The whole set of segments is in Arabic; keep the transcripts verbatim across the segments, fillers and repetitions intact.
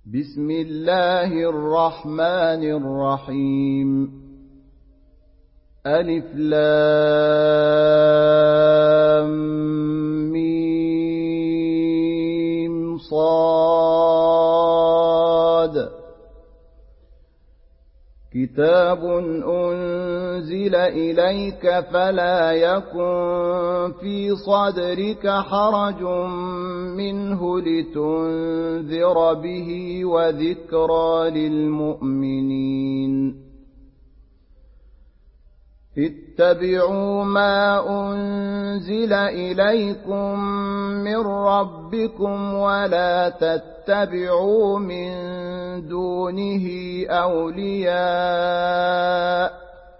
بسم الله الرحمن الرحيم. ألف لام ميم صاد. كتاب أنزل إليك فلا يكن في صدرك حرج منه لتنذر به وذكرى للمؤمنين. اتبعوا ما أنزل إليكم من ربكم ولا تتبعوا من دونه أولياء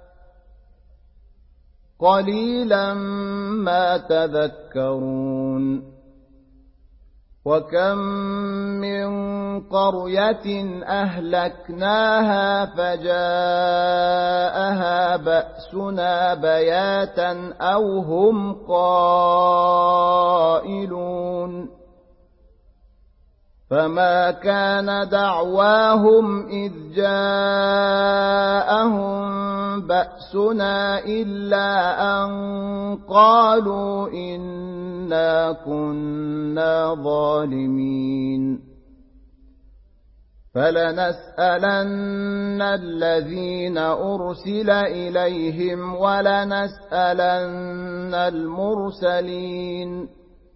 قليلا ما تذكرون. وكم من قرية أهلكناها فجاءها بأسنا بياتا أو هم قائلون. فما كان دعواهم إذ جاءهم بأسنا إلا أن قالوا إنا كنا ظالمين. فلنسألن الذين أرسل إليهم ولنسألن المرسلين.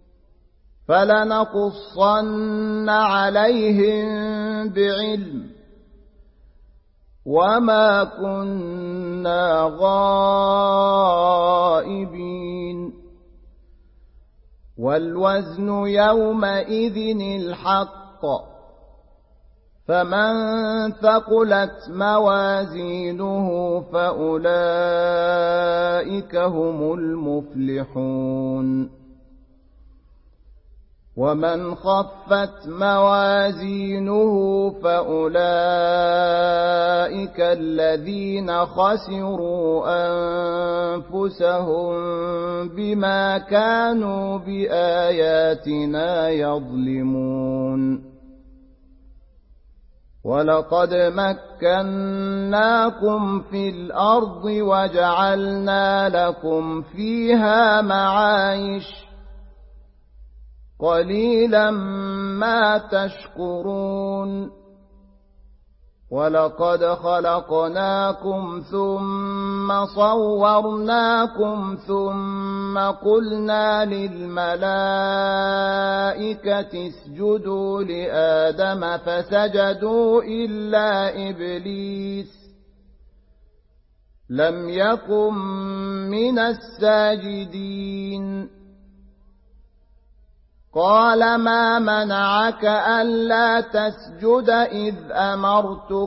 فلنقصن عليهم بعلم وما كنا غائبين. والوزن يومئذ الحق. فمن ثقلت موازينه فأولئك هم المفلحون. ومن خفت موازينه فأولئك الذين خسروا أنفسهم بما كانوا بآياتنا يظلمون. ولقد مكناكم في الأرض وجعلنا لكم فيها معايش قليلا ما تشكرون. ولقد خلقناكم ثم صورناكم ثم قلنا للملائكة اسجدوا لآدم فسجدوا إلا إبليس لم يكن من الساجدين. قال ما منعك ألا تسجد إذ أمرتك؟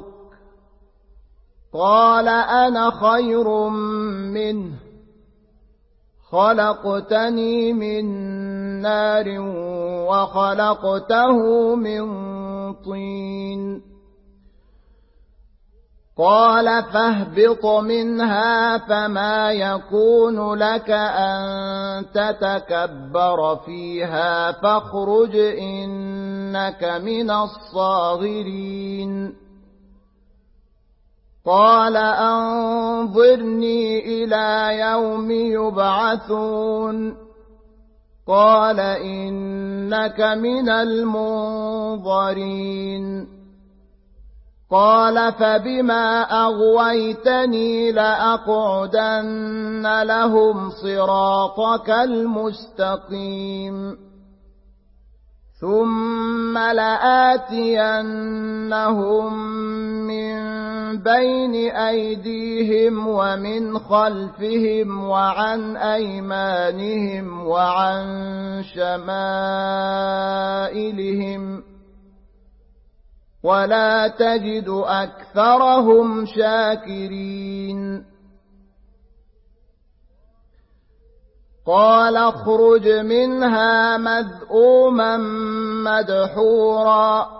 قال أنا خير منه خلقتني من نار وخلقته من طين. قال فاهبط منها فما يكون لك أن تتكبر فيها فاخرج إنك من الصاغرين. قال أنظرني إلى يوم يبعثون. قال إنك من المنظرين. قال فبما أغويتني لأقعدن لهم صراطك المستقيم ثم لآتينهم من بين أيديهم ومن خلفهم وعن أيمانهم وعن شمائلهم ولا تجد أكثرهم شاكرين. قال اخرج منها مذءوما مدحورا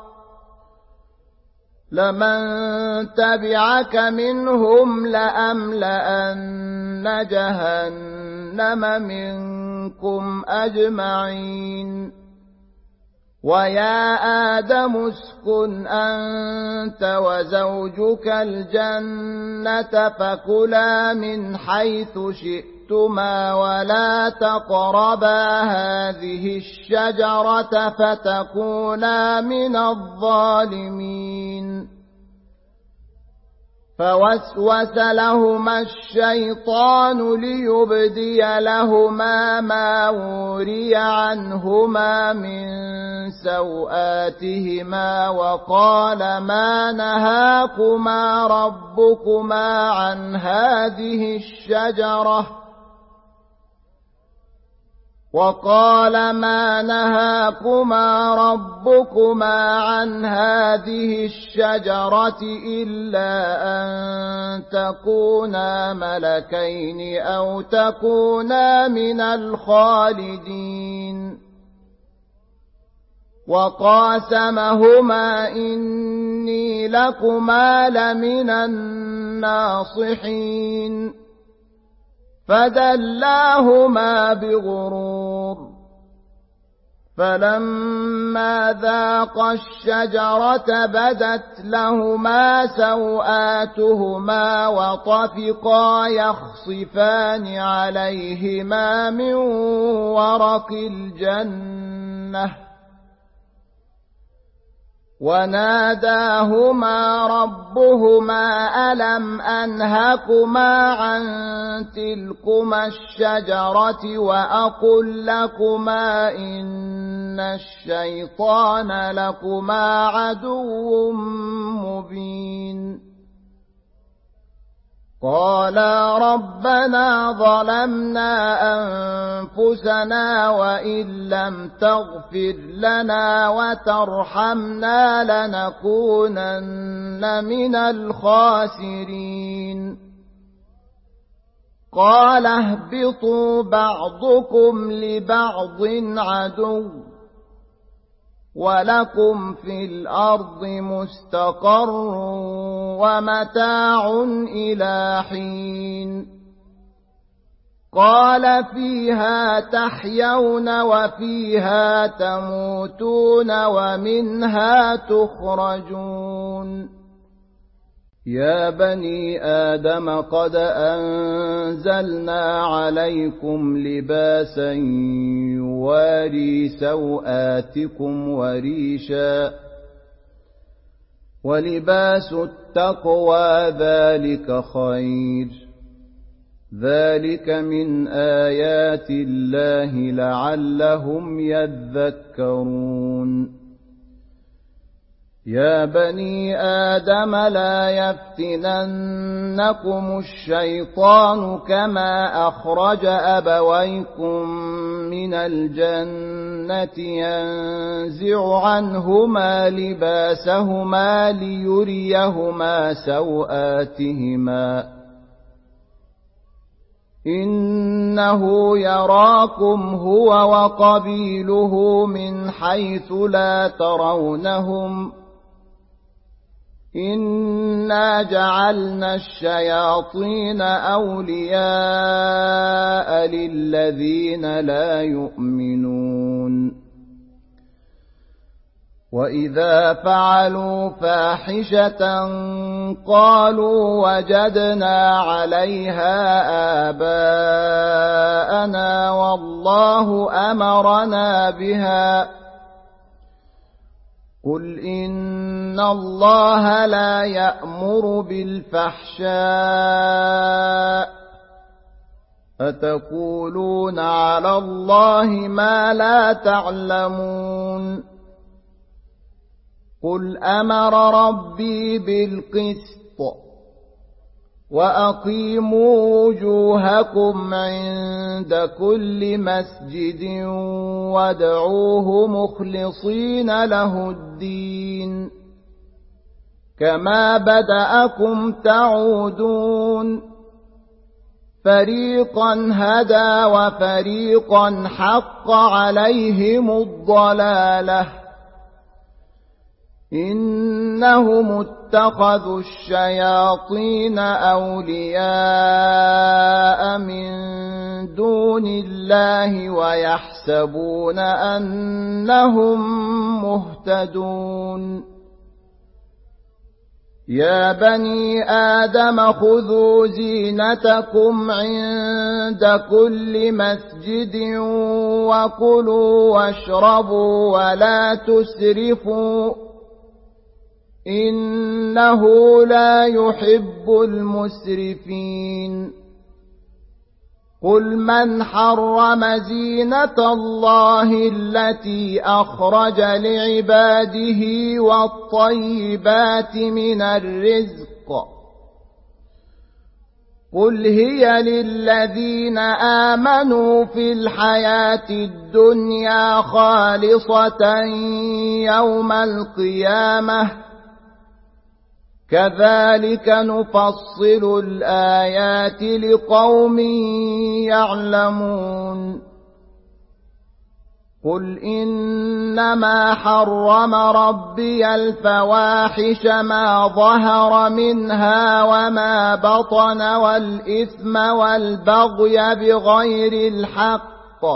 لمن تبعك منهم لأملأن جهنم منكم أجمعين. ويا آدم اسكن أنت وزوجك الجنة فكلا من حيث شئتما ولا تقربا هذه الشجرة فتكونا من الظالمين فوسوس لهما الشيطان ليبدي لهما ما وري عنهما من سوآتهما وقال ما نهاكما ربكما عن هذه الشجرة وقال ما نهاكما ربكما عن هذه الشجرة إلا أن تكونا ملكين أو تكونا من الخالدين وقاسمهما إني لكما لمن الناصحين فدلاهما بغرور فلما ذاقا الشجرة بدت لهما سوآتهما وطفقا يخصفان عليهما من ورق الجنة وناداهما ربهما ألم أنهكما عن تلكما الشجرة وأقل لكما إن الشيطان لكما عدو مبين قالا ربنا ظلمنا أنفسنا وإن لم تغفر لنا وترحمنا لنكونن من الخاسرين قال اهبطوا بعضكم لبعض عدو ولكم في الأرض مستقر ومتاع إلى حين قال فيها تحيون وفيها تموتون ومنها تخرجون يا بني آدم قد أنزلنا عليكم لباسا يواري سوآتكم وريشا ولباس التقوى ذلك خير ذلك من آيات الله لعلهم يذكرون يا بني آدم لا يفتننكم الشيطان كما أخرج أبويكم من الجنة ينزع عنهما لباسهما ليريهما سوآتهما إنه يراكم هو وقبيله من حيث لا ترونهم إنا جعلنا الشياطين أولياء للذين لا يؤمنون وإذا فعلوا فاحشة قالوا وجدنا عليها آباءنا والله أمرنا بها قل إن الله لا يأمر بالفحشاء أتقولون على الله ما لا تعلمون قل أمر ربي بالقسط وأقيموا وجوهكم عند كل مسجد وادعوه مخلصين له الدين كما بدأكم تعودون فريقا هدى وفريقا حق عليهم الضلالة إنهم اتخذوا الشياطين أولياء من دون الله ويحسبون أنهم مهتدون يا بني آدم خذوا زينتكم عند كل مسجد وكلوا واشربوا ولا تسرفوا إنه لا يحب المسرفين قل من حرم زينة الله التي أخرج لعباده والطيبات من الرزق قل هي للذين آمنوا في الحياة الدنيا خالصة يوم القيامة كذلك نفصل الآيات لقوم يعلمون قل إنما حرم ربي الفواحش ما ظهر منها وما بطن والإثم والبغي بغير الحق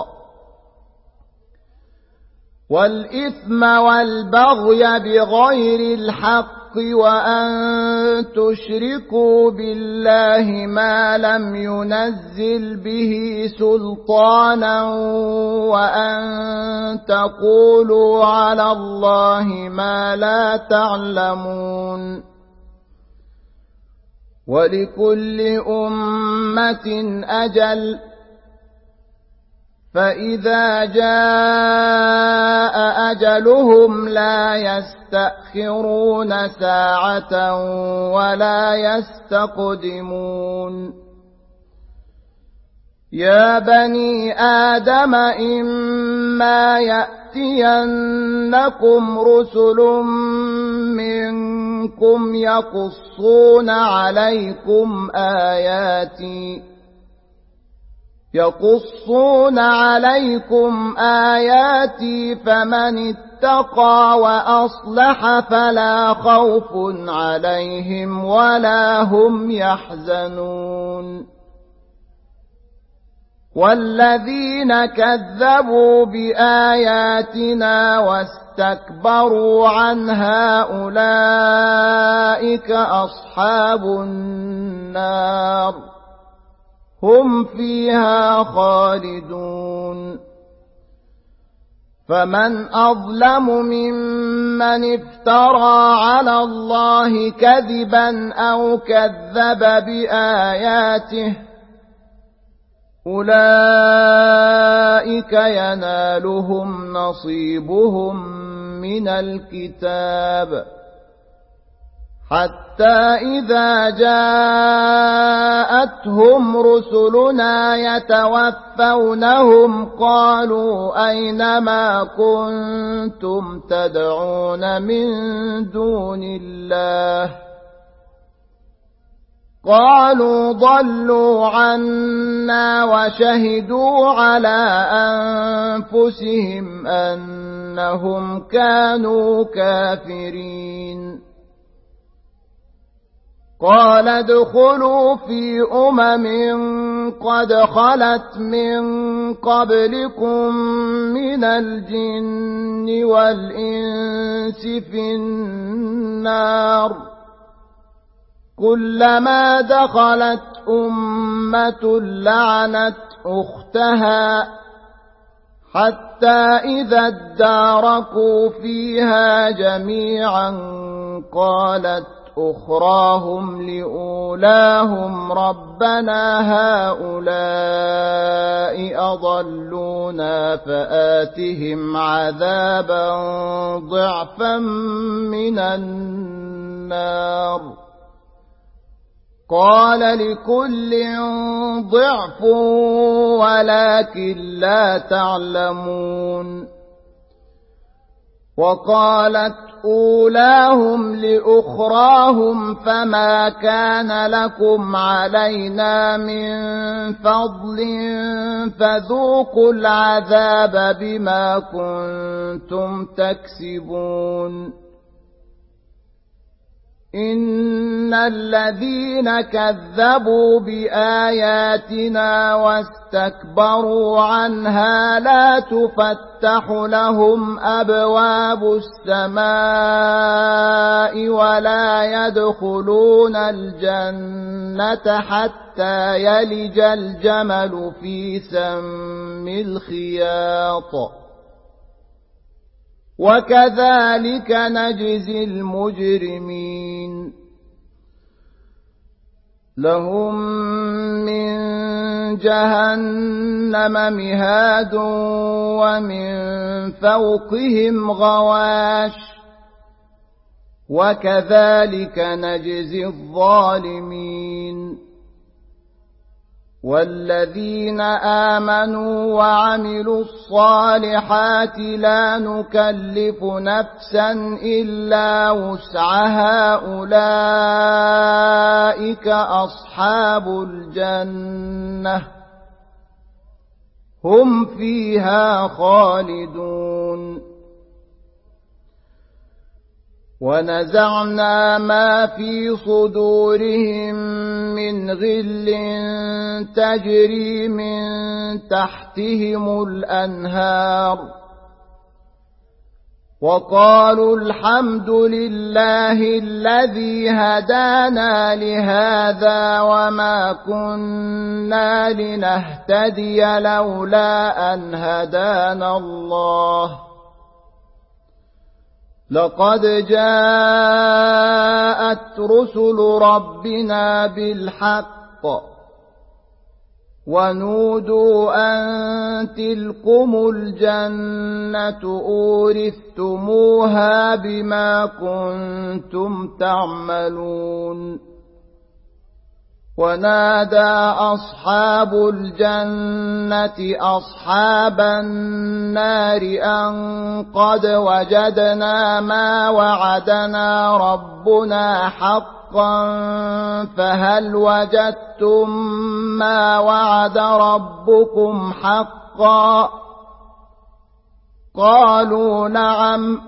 والإثم والبغي بغير الحق وأن تشركوا بالله ما لم ينزل به سلطانا وأن تقولوا على الله ما لا تعلمون ولكل أمة أجل فإذا جاء أجلهم لا يستأخرون ساعة ولا يستقدمون يا بني آدم إما يأتينكم رسل منكم يقصون عليكم آياتي يقصون عليكم آياتي فمن اتقى وأصلح فلا خوف عليهم ولا هم يحزنون والذين كذبوا بآياتنا واستكبروا عنها أولئك أصحاب النار هم فيها خالدون فمن أظلم ممن افترى على الله كذبا أو كذب بآياته أولئك ينالهم نصيبهم من الكتاب حتى إذا جاءتهم رسلنا يتوفونهم قالوا أين ما كنتم تدعون من دون الله قالوا ضلوا عنا وشهدوا على أنفسهم أنهم كانوا كافرين قال ادخلوا في أمم قد خلت من قبلكم من الجن والإنس في النار كلما دخلت أمة لعنت أختها حتى إذا اداركوا فيها جميعا قالت أخراهم لأولاهم ربنا هؤلاء أضلونا فآتهم عذابا ضعفا من النار قال لكل ضعف ولكن لا تعلمون وقالت أولاهم لأخراهم فما كان لكم علينا من فضل فذوقوا العذاب بما كنتم تكسبون إن الذين كذبوا بآياتنا واستكبروا عنها لا تفتح لهم أبواب السماء ولا يدخلون الجنة حتى يلج الجمل في سم الخياط وكذلك نجزي المجرمين لهم من جهنم مهاد ومن فوقهم غواش وكذلك نجزي الظالمين والذين آمنوا وعملوا الصالحات لا نكلف نفسا إلا وسعها أولئك أصحاب الجنة هم فيها خالدون ونزعنا ما في صدورهم من غل تجري من تحتهم الأنهار وقالوا الحمد لله الذي هدانا لهذا وما كنا لنهتدي لولا أن هدانا الله لقد جاءت رسل ربنا بالحق ونودوا أن تلكم الجنة أورثتموها بما كنتم تعملون ونادى أصحاب الجنة أصحاب النار أن قد وجدنا ما وعدنا ربنا حقا فهل وجدتم ما وعد ربكم حقا قالوا نعم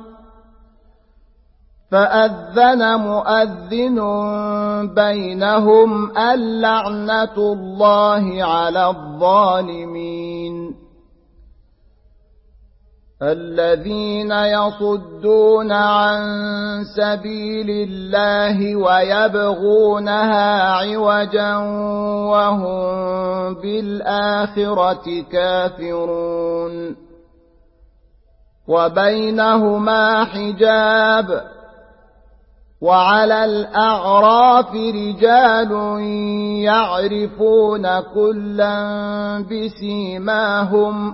فأذن مؤذن بينهم اللعنة الله على الظالمين الذين يصدون عن سبيل الله ويبغونها عوجا وهم بالآخرة كافرون وبينهما حجاب وعلى الأعراف رجال يعرفون كلا بسيماهم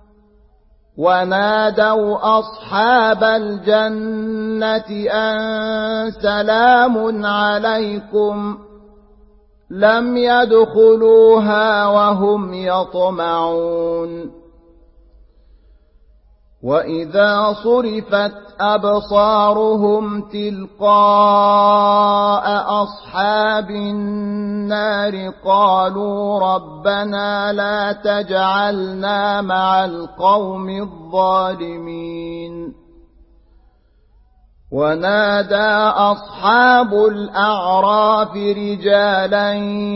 ونادوا أصحاب الجنة أن سلام عليكم لم يدخلوها وهم يطمعون وإذا صرفت أبصارهم تلقاء أصحاب النار قالوا ربنا لا تجعلنا مع القوم الظالمين ونادى أصحاب الأعراف رجالا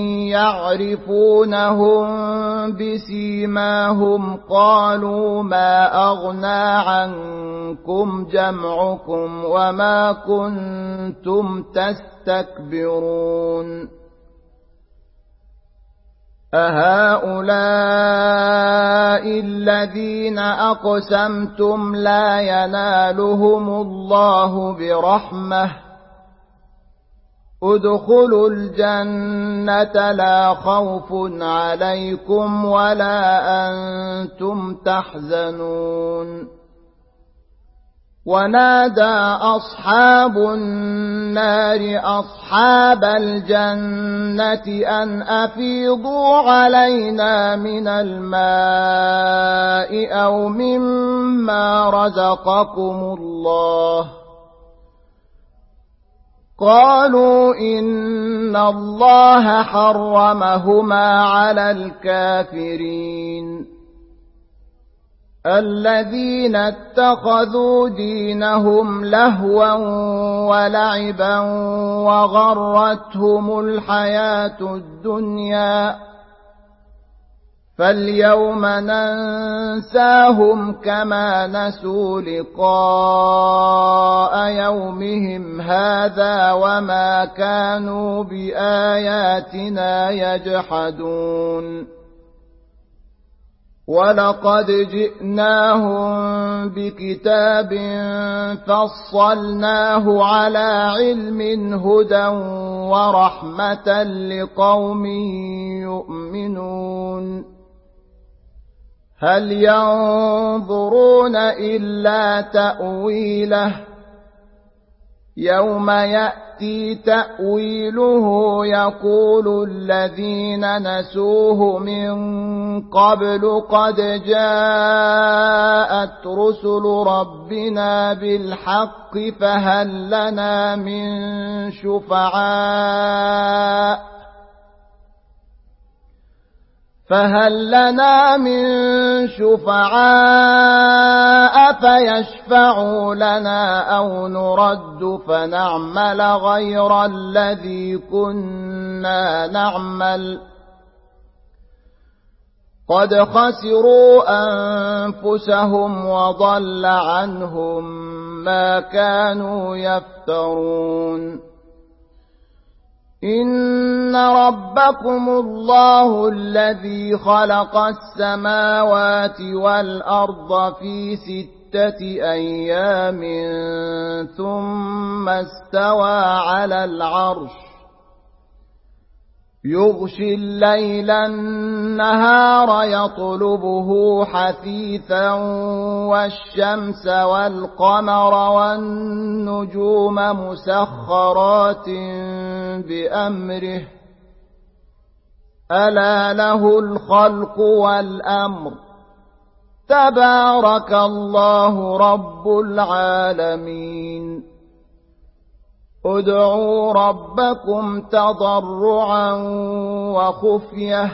يعرفونهم بسيماهم قالوا ما أغنى عنكم جمعكم وما كنتم تستكبرون أهؤلاء الذين أقسمتم لا ينالهم الله برحمة ادخلوا الجنة لا خوف عليكم ولا أنتم تحزنون ونادى أصحاب النار أصحاب الجنة أن أفيضوا علينا من الماء أو مما رزقكم الله قالوا إن الله حرمهما على الكافرين الذين اتخذوا دينهم لهوا ولعبا وغرتهم الحياة الدنيا فاليوم ننساهم كما نسوا لقاء يومهم هذا وما كانوا بآياتنا يجحدون ولقد جئناهم بكتاب فصلناه على علم هدى ورحمة لقوم يؤمنون هل ينظرون إلا تأويله يوم يأتي تأويله يقول الذين نسوه من قبل قد جاءت رسل ربنا بالحق فهل لنا من شفعاء فهل لنا من شفعاء فيشفعوا لنا أو نرد فنعمل غير الذي كنا نعمل قد خسروا أنفسهم وضل عنهم ما كانوا يفترون إن ربكم الله الذي خلق السماوات والأرض في ستة أيام ثم استوى على العرش يغشي الليل النهار يطلبه حثيثا والشمس والقمر والنجوم مسخرات بأمره ألا له الخلق والأمر تبارك الله رب العالمين ادعوا ربكم تضرعا وخفية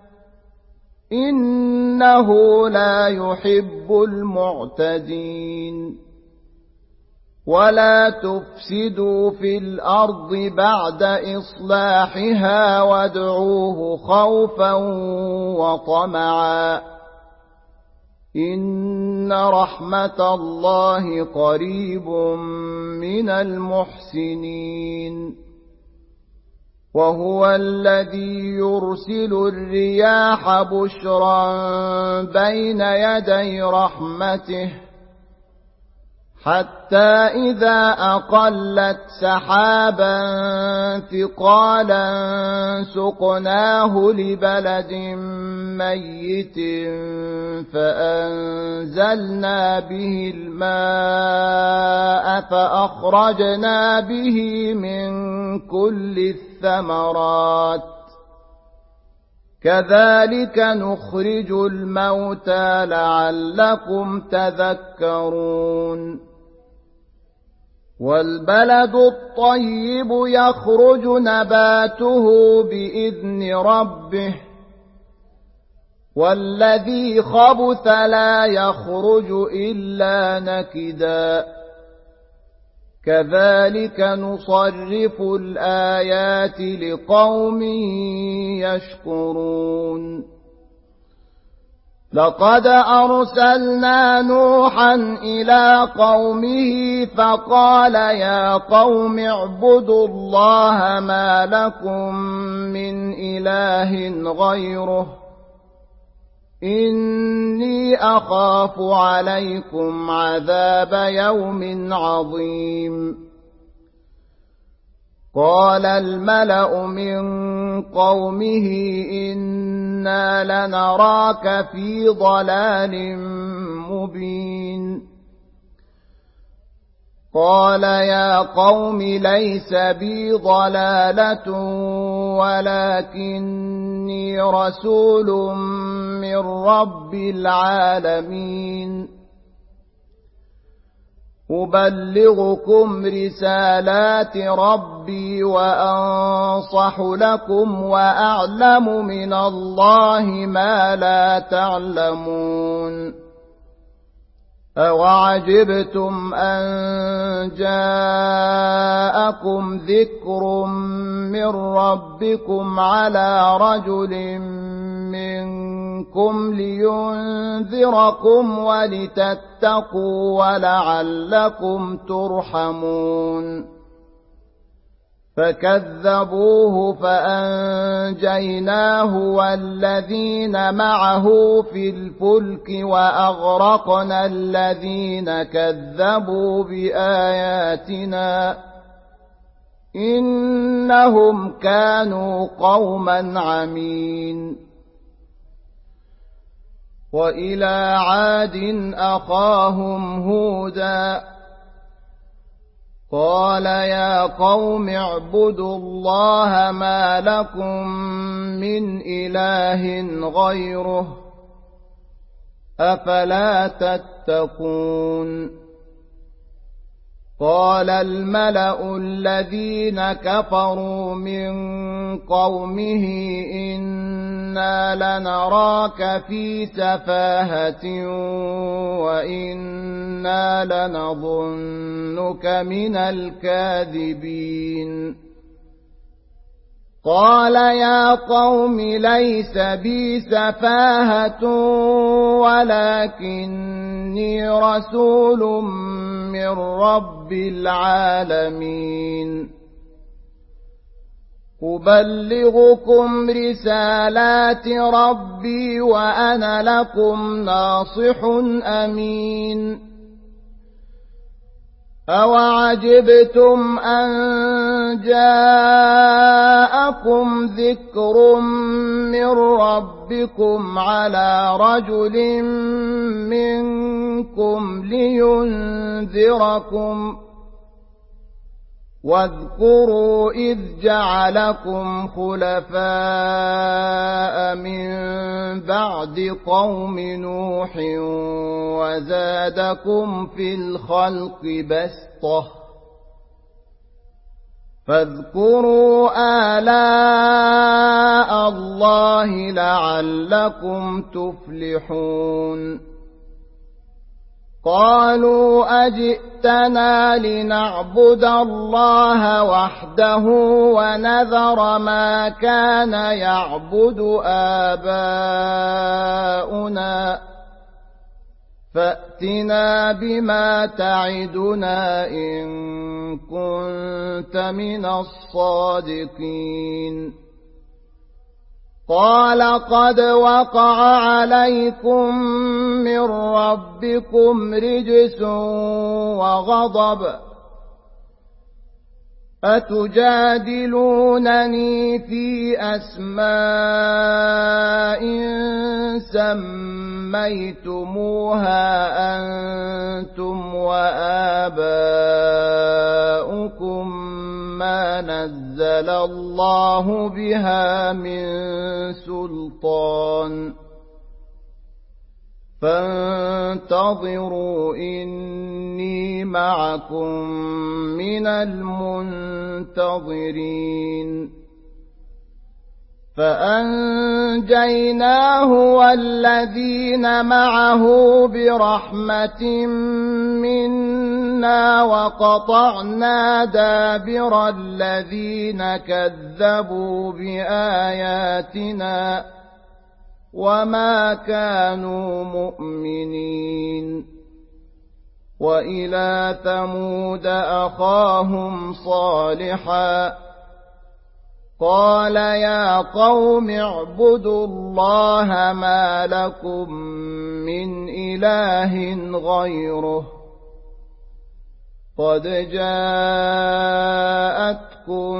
إنه لا يحب المعتدين ولا تفسدوا في الأرض بعد إصلاحها وادعوه خوفا وطمعا إن رحمة الله قريب من المحسنين وهو الذي يرسل الرياح بشرا بين يدي رحمته حتى إذا أقلت سحابا ثقالا سقناه لبلد ميت فأنزلنا به الماء فأخرجنا به من كل الثمرات كذلك نخرج الموتى لعلكم تذكرون والبلد الطيب يخرج نباته بإذن ربه والذي خبث لا يخرج إلا نكدا كذلك نصرف الآيات لقوم يشكرون لقد أرسلنا نوحا إلى قومه فقال يا قوم اعبدوا الله ما لكم من إله غيره إني أخاف عليكم عذاب يوم عظيم قال الملأ من قومه إنا لنراك في ضلال مبين قال يا قوم ليس بي ضلالة ولكني رسول من رب العالمين أبلغكم رسالات ربي وأنصح لكم وأعلم من الله ما لا تعلمون أَوَعَجِبْتُمْ أَن جَاءَكُمْ ذِكْرٌ مِّن رَّبِّكُمْ عَلَىٰ رَجُلٍ مِّنكُمْ لِيُنذِرَكُمْ وَلِتَتَّقُوا وَلَعَلَّكُمْ تُرْحَمُونَ فَكَذَّبُوهُ فَأَنجَيْنَاهُ وَالَّذِينَ مَعَهُ فِي الْفُلْكِ وَأَغْرَقْنَا الَّذِينَ كَذَّبُوا بِآيَاتِنَا إِنَّهُمْ كَانُوا قَوْمًا عَمِينَ وَإِلَىٰ عَادٍ أَخَاهُمْ هُودًا قال يا قوم اعبدوا الله ما لكم من إله غيره أفلا تتقون قال الملأ الذين كفروا من قومه إنا لنراك في سفاهة وإنا لنظنك من الكاذبين قال يا قوم ليس بي سفاهة ولكني رسول من رب العالمين أبلغكم رسالات ربي وأنا لكم ناصح أمين أَوَعَجِبْتُمْ أَن جَاءَكُمْ ذِكْرٌ مِّن رَّبِّكُمْ عَلَىٰ رَجُلٍ مِّنكُمْ لِيُنذِرَكُمْ واذكروا إذ جعلكم خلفاء من بعد قوم نوح وزادكم في الخلق بسطة فاذكروا آلاء الله لعلكم تفلحون قالوا أجئتنا لنعبد الله وحده ونذر ما كان يعبد آباؤنا فأتنا بما تعدنا إن كنت من الصادقين قال قد وقع عليكم من ربكم رجس وغضب أتجادلونني في أسماء سميتموها أنتم وآباؤكم ما نزل الله بها من سلطان فانتظروا إني معكم من المنتظرين فأنجيناه والذين معه برحمة منا وقطعنا دابر الذين كذبوا بآياتنا وما كانوا مؤمنين وإلى ثمود أخاهم صالحا قال يا قوم اعبدوا الله ما لكم من إله غيره قد جاءتكم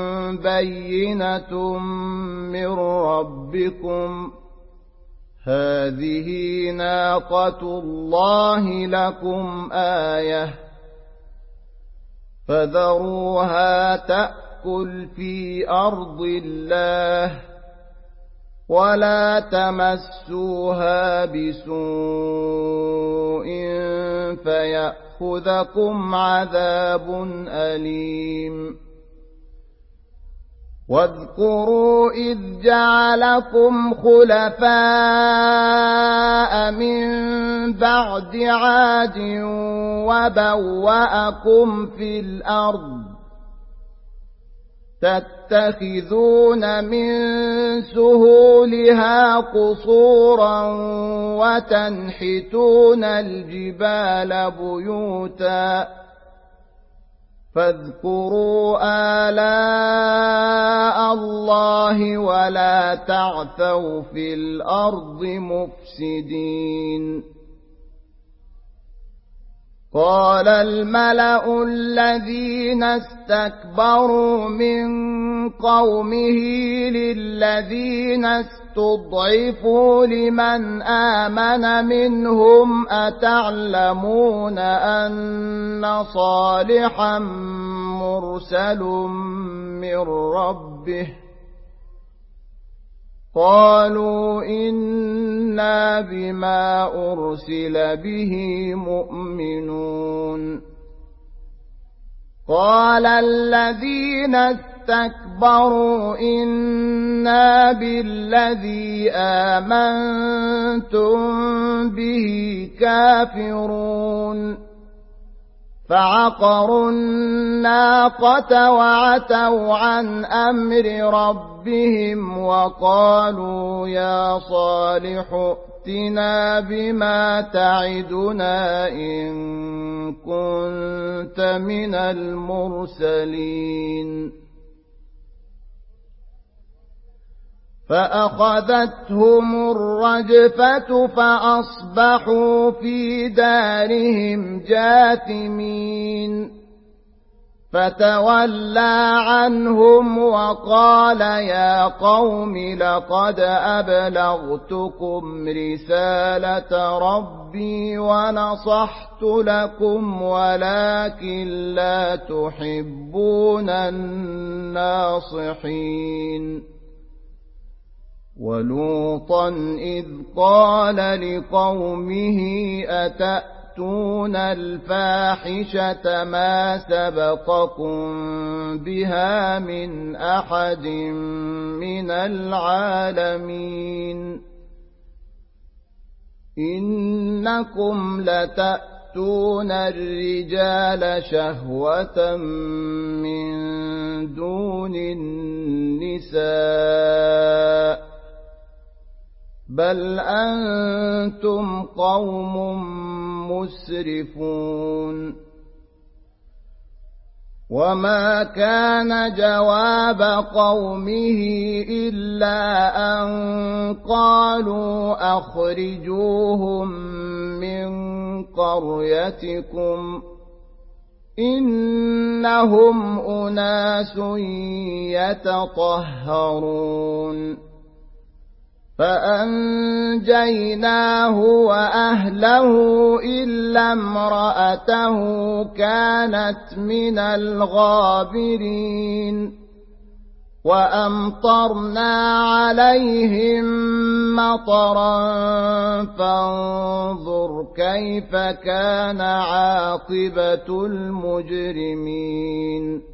بينة من ربكم هذه ناقة الله لكم آية فذروها تأكل في أرض الله ولا تمسوها بسوء فيأخذكم عذاب أليم واذكروا إذ جعلكم خلفاء من بعد عاد وبوأكم في الأرض تتخذون من سهولها قصورا وتنحتون الجبال بيوتا فاذكروا آلاء الله ولا تعثوا في الأرض مفسدين قال الملأ الذين استكبروا من قومه للذين استضعفوا لمن آمن منهم أتعلمون أن صالحا مرسل من ربه قالوا إنا بما أرسل به مؤمنون قال الذين استكبروا إنا بالذي آمنتم به كافرون فعقروا الناقة وعتوا عن أمر ربهم وقالوا يا صالح ائتنا بما تعدنا إن كنت من المرسلين فأخذتهم الرجفة فأصبحوا في دارهم جاثمين فتولى عنهم وقال يا قوم لقد أبلغتكم رسالة ربي ونصحت لكم ولكن لا تحبون الناصحين ولوطا إذ قال لقومه أتأتون الفاحشة ما سبقكم بها من أحد من العالمين إنكم لتأتون الرجال شهوة من دون النساء بل أنتم قوم مسرفون وما كان جواب قومه إلا أن قالوا أخرجوهم من قريتكم إنهم أناس يتطهرون فأنجيناه وأهله إلا امرأته كانت من الغابرين وأمطرنا عليهم مطرا فانظر كيف كان عاقبة المجرمين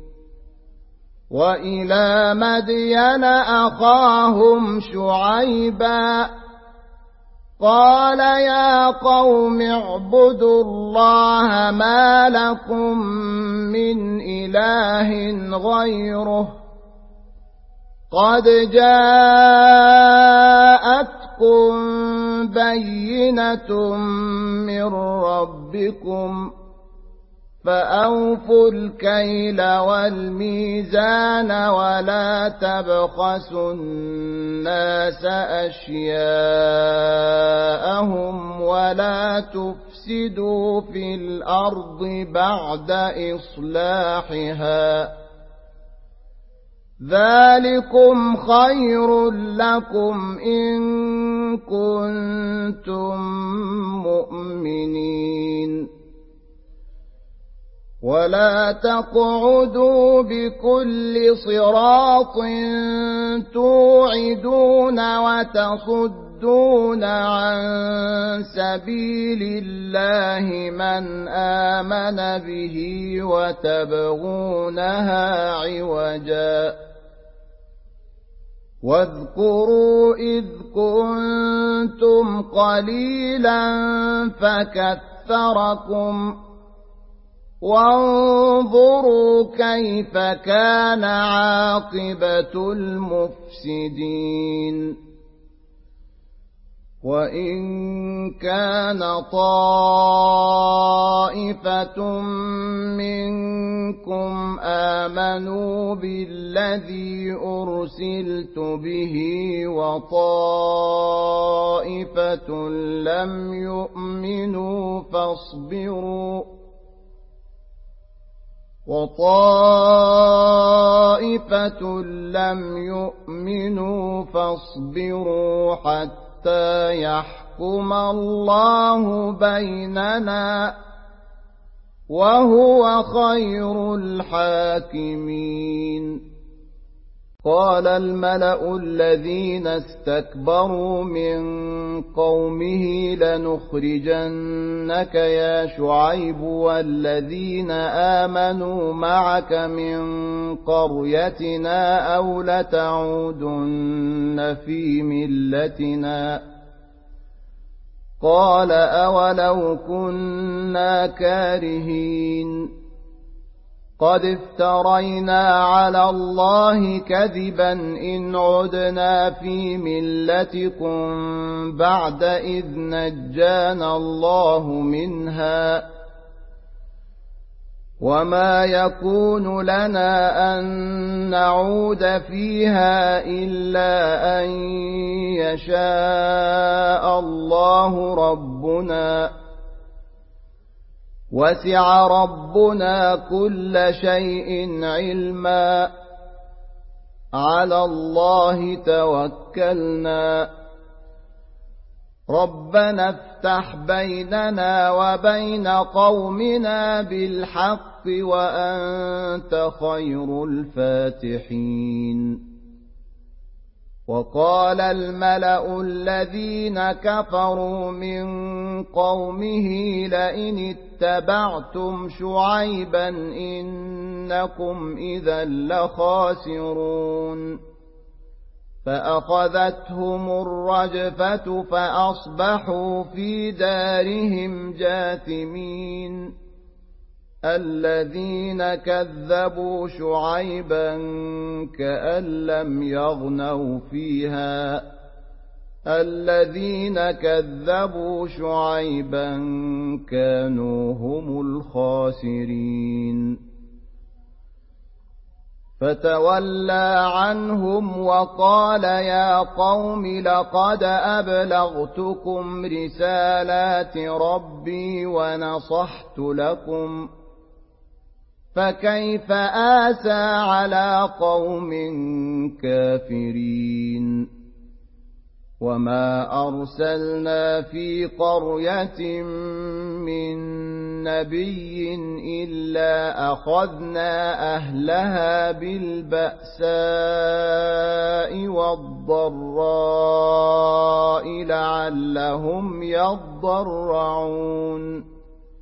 وإلى مدين أخاهم شعيبا قال يا قوم اعبدوا الله ما لكم من إله غيره قد جاءتكم بينة من ربكم فأوفوا الكيل والميزان ولا تبخسوا الناس أشياءهم ولا تفسدوا في الأرض بعد إصلاحها ذلكم خير لكم إن كنتم مؤمنين ولا تقعدوا بكل صراط توعدون وتصدون عن سبيل الله من آمن به وتبغونها عوجا واذكروا إذ كنتم قليلا فكثركم وانظروا كيف كان عاقبة المفسدين وإن كان طائفة منكم آمنوا بالذي أرسلت به وطائفة لم يؤمنوا فاصبروا وطائفة لم يؤمنوا فاصبروا حتى يحكم الله بيننا وهو خير الحاكمين قال الملأ الذين استكبروا من قومه لنخرجنك يا شعيب والذين آمنوا معك من قريتنا أو لتعودن في ملتنا قال أولو كنا كارهين قد افترينا على الله كذبا إن عدنا في ملتكم بعد إذ نجانا الله منها وما يكون لنا أن نعود فيها إلا أن يشاء الله ربنا وسع ربنا كل شيء علما على الله توكلنا ربنا افتح بيننا وبين قومنا بالحق وأنت خير الفاتحين وقال الملأ الذين كفروا من قومه لئن اتبعتم شعيبا إنكم إذا لخاسرون فأخذتهم الرجفة فأصبحوا في دارهم جاثمين الذين كذبوا شعيبا كأن لم يغنوا فيها الذين كذبوا شعيبا كانوا هم الخاسرين فتولى عنهم وقال يا قوم لقد أبلغتكم رسالات ربي ونصحت لكم فكيف آسى على قوم كافرين وما أرسلنا في قرية من نبي إلا أخذنا أهلها بالبأساء والضراء لعلهم يضرعون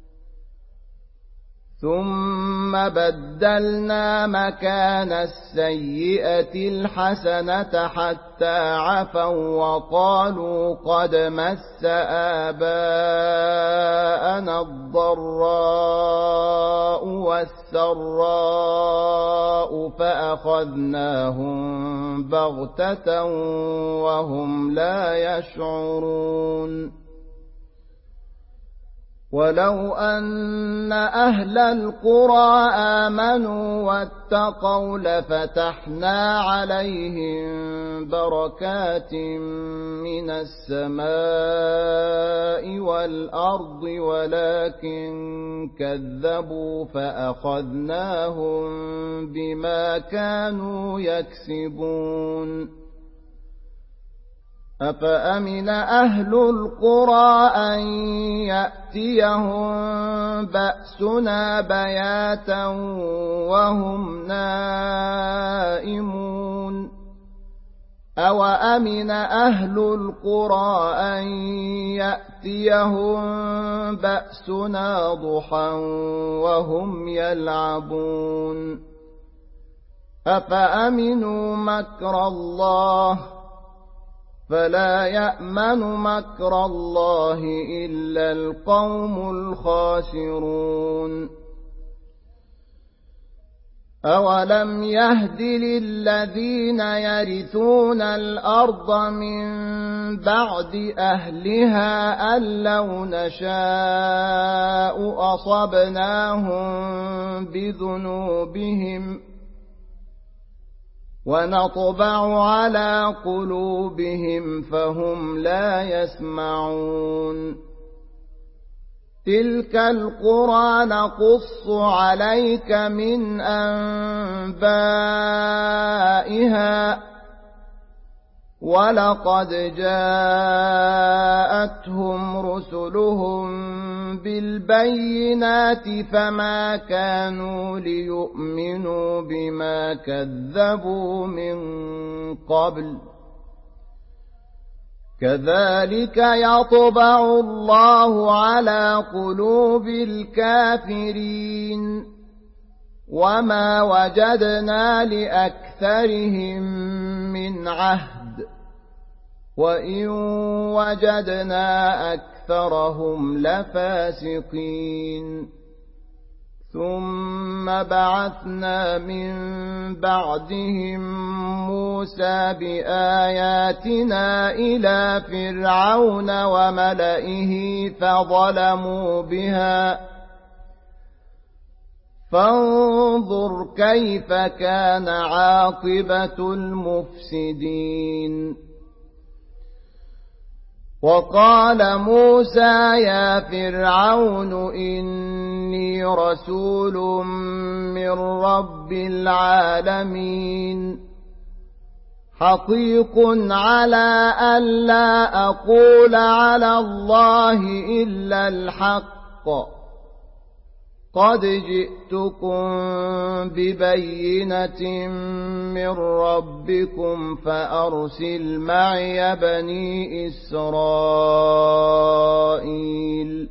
ثم بدلنا مكان السيئة الحسنة حتى عفوا وقالوا قد مس آباءنا الضراء والسراء فأخذناهم بغتة وهم لا يشعرون ولو أن أهل القرى آمنوا واتقوا لفتحنا عليهم بركات من السماء والأرض ولكن كذبوا فأخذناهم بما كانوا يكسبون أفأمن أهل القرى أن يأتيهم بأسنا بياتا وهم نائمون أو أمن أهل القرى أن يأتيهم بأسنا ضحى وهم يلعبون أفأمنوا مكر الله فلا يأمن مكر الله إلا القوم الخاسرون أولم يهد للذين يرثون الأرض من بعد أهلها أن لو نشاء أصبناهم بذنوبهم ونطبع على قلوبهم فهم لا يسمعون تلك القرى نقص عليك من أنبائها ولقد جاءتهم رسلهم بالبينات فما كانوا ليؤمنوا بما كذبوا من قبل كذلك يطبع الله على قلوب الكافرين وما وجدنا لأكثرهم من عهد وإن وجدنا أكثرهم لفاسقين ثم بعثنا من بعدهم موسى بآياتنا إلى فرعون وملئه فظلموا بها فانظر كيف كان عاقبة المفسدين وقال موسى يا فرعون إني رسول من رب العالمين حقيق على ألا أقول على الله إلا الحق قد جئتكم ببينة من ربكم فأرسل معي بني إسرائيل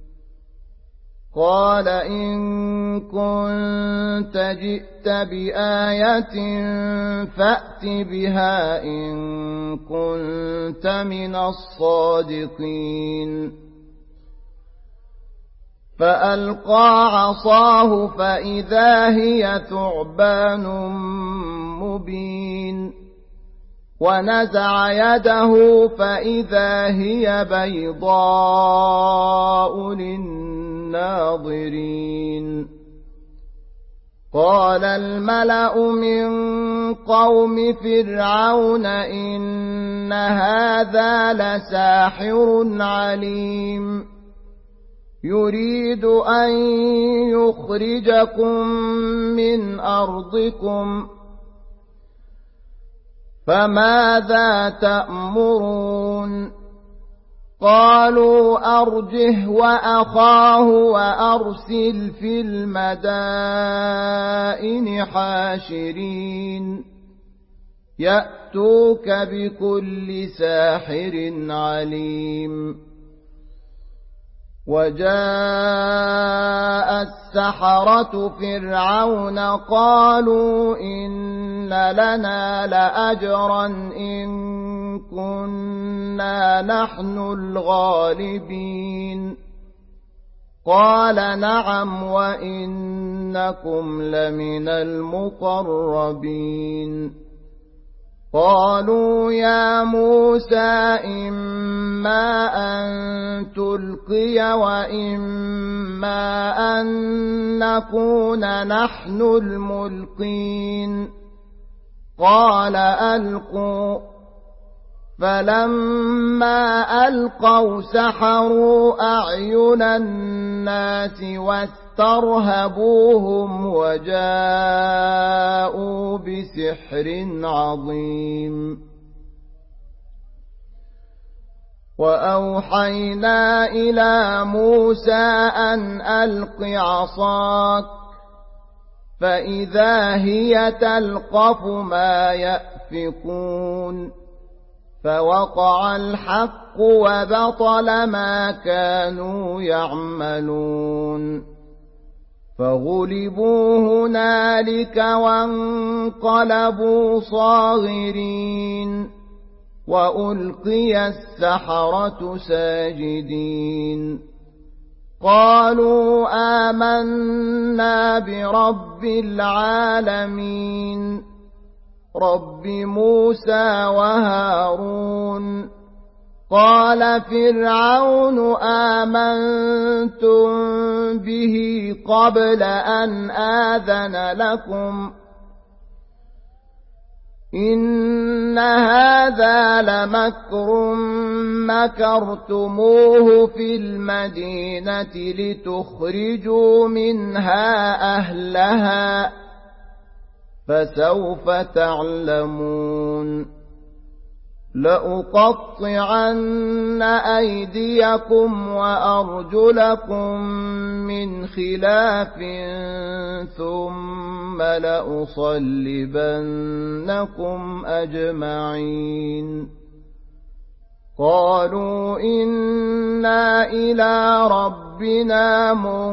قال إن كنت جئت بآية فأت بها إن كنت من الصادقين فألقى عصاه فإذا هي ثعبان مبين ونزع يده فإذا هي بيضاء للناظرين قال الملأ من قوم فرعون إن هذا لساحر عليم يريد أن يخرجكم من أرضكم فماذا تأمرون قالوا أرجه وأخاه وأرسل في المدائن حاشرين يأتوك بكل ساحر عليم وجاء السحرة فرعون قالوا إن لنا لأجرا إن كنا نحن الغالبين قال نعم وإنكم لمن المقربين قالوا يا موسى إما أن تلقي وإما أن نكون نحن الملقين قال ألقوا فلما ألقوا سحروا أعين الناس واسترهبوهم وجاءوا بسحر عظيم وأوحينا إلى موسى أن ألق عصاك فإذا هي تلقف ما يأفكون فوقع الحق وبطل ما كانوا يعملون فغلبوا هنالك وانقلبوا صاغرين وألقي السحرة ساجدين قالوا آمنا برب العالمين رب موسى وهارون قال فرعون آمنتم به قبل أن آذن لكم إن هذا لمكر مكرتموه في المدينة لتخرجوا منها أهلها فسوف تعلمون لأقطعن أيديكم وأرجلكم من خلاف ثم لأصلبنكم أجمعين قالوا إنا إلى ربنا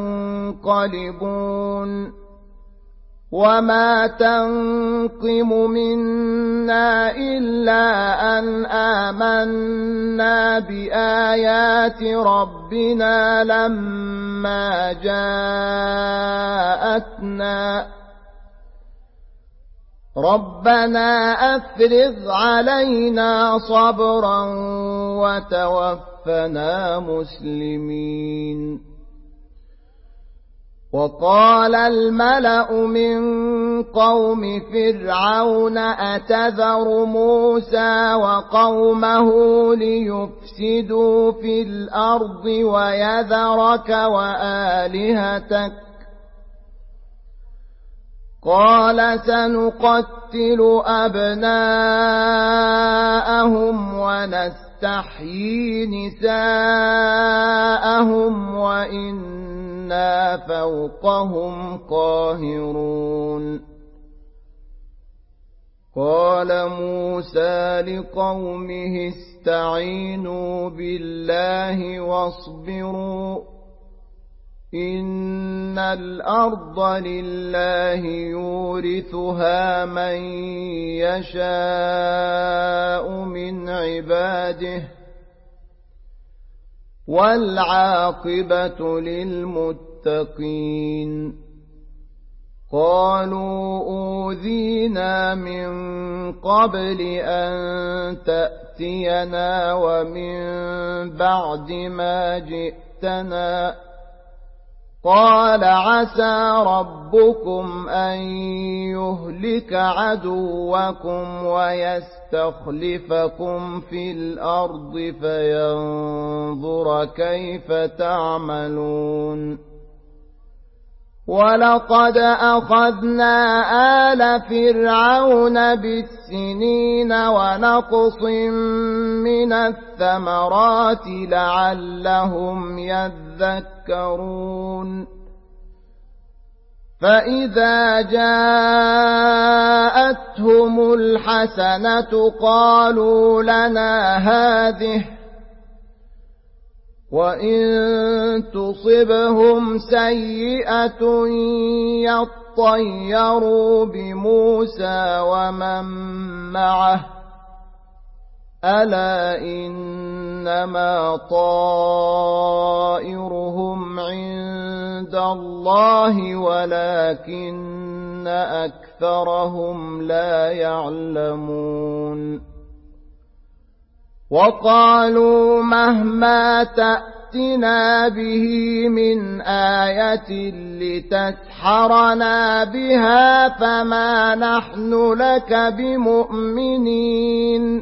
منقلبون وما تنقم منا إلا أن آمنا بآيات ربنا لما جاءتنا ربنا أفرغ علينا صبرا وتوفنا مسلمين وقال الملأ من قوم فرعون أتذر موسى وقومه ليفسدوا في الأرض ويذرك وآلهتك قال سنقتل أبناءهم ونستحيي نساءهم وإنا فوقهم قاهرون قال موسى لقومه استعينوا بالله واصبروا إن الأرض لله يورثها من يشاء من عباده والعاقبة للمتقين قالوا أوذينا من قبل أن تأتينا ومن بعد ما جئتنا قال عسى ربكم أن يهلك عدوكم ويستخلفكم في الأرض فينظر كيف تعملون ولقد أخذنا آل فرعون بالسنين ونقص من الثمرات لعلهم يذكرون فإذا جاءتهم الحسنة قالوا لنا هذه وإن تصبهم سيئة يطيروا بموسى ومن معه ألا إنما طائرهم عند الله ولكن أكثرهم لا يعلمون وقالوا مهما تأتنا به من آية لتسحرنا بها فما نحن لك بمؤمنين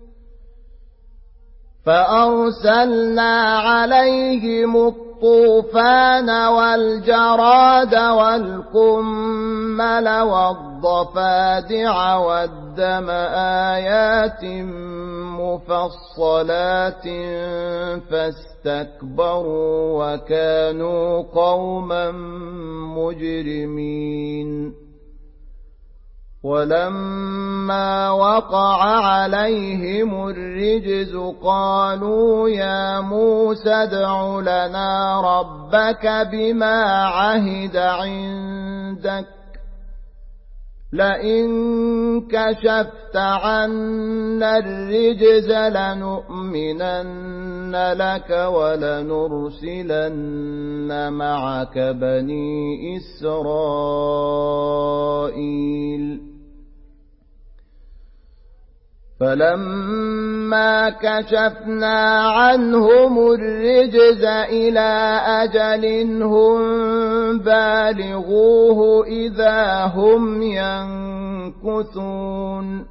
فأرسلنا عليهم الطوفان والجراد والقمل والضفادع والدم آيات مفصلات فاستكبروا وكانوا قوما مجرمين ولما فلما وقع عليهم الرجز قالوا يا موسى ادع لنا ربك بما عهد عندك لئن كشفت عنا الرجز لنؤمنن لك ولنرسلن معك بني إسرائيل فلما كشفنا عنهم الرجز إلى أجل هم بالغوه إذا هم ينكثون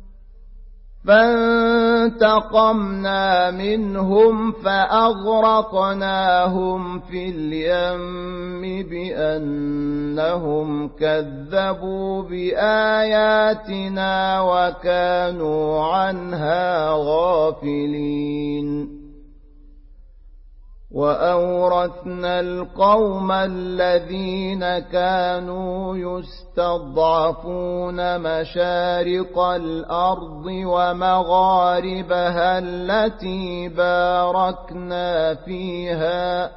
فانتقمنا منهم فأغرقناهم في اليم بأنهم كذبوا بآياتنا وكانوا عنها غافلين وأورثنا القوم الذين كانوا يستضعفون مشارق الأرض ومغاربها التي باركنا فيها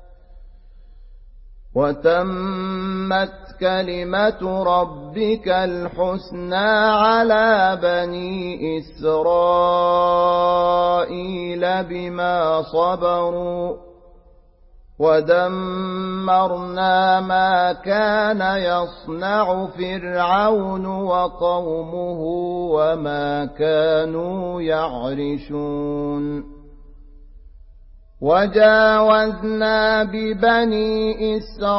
وتمت كلمة ربك الحسنى على بني إسرائيل بما صبروا ودمرنا ما كان يصنع فرعون وقومه وما كانوا يعرشون وجاوزنا ببني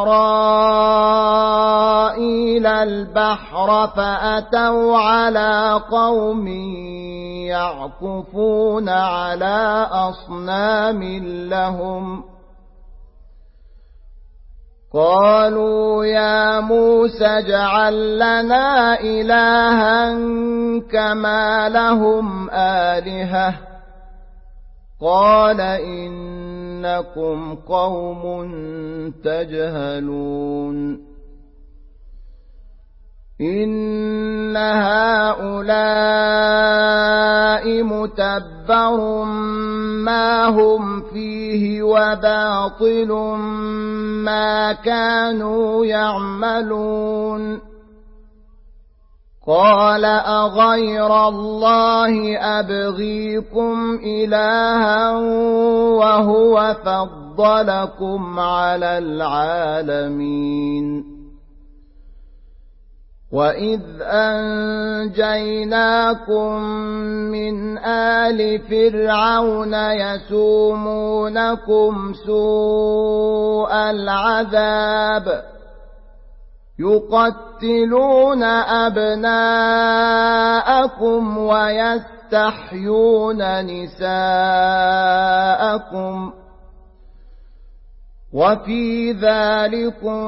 إسرائيل البحر فأتوا على قوم يعكفون على أصنام لهم قالوا يا موسى اجعل لنا إلها كما لهم آلهة قال إنكم قوم تجهلون إن هؤلاء متبر ما هم فيه وباطل ما كانوا يعملون قال أغير الله أبغيكم إلها وهو فضلكم على العالمين وإذ أنجيناكم من آل فرعون يسومونكم سوء العذاب يقتلون أبناءكم ويستحيون نساءكم وفي ذلكم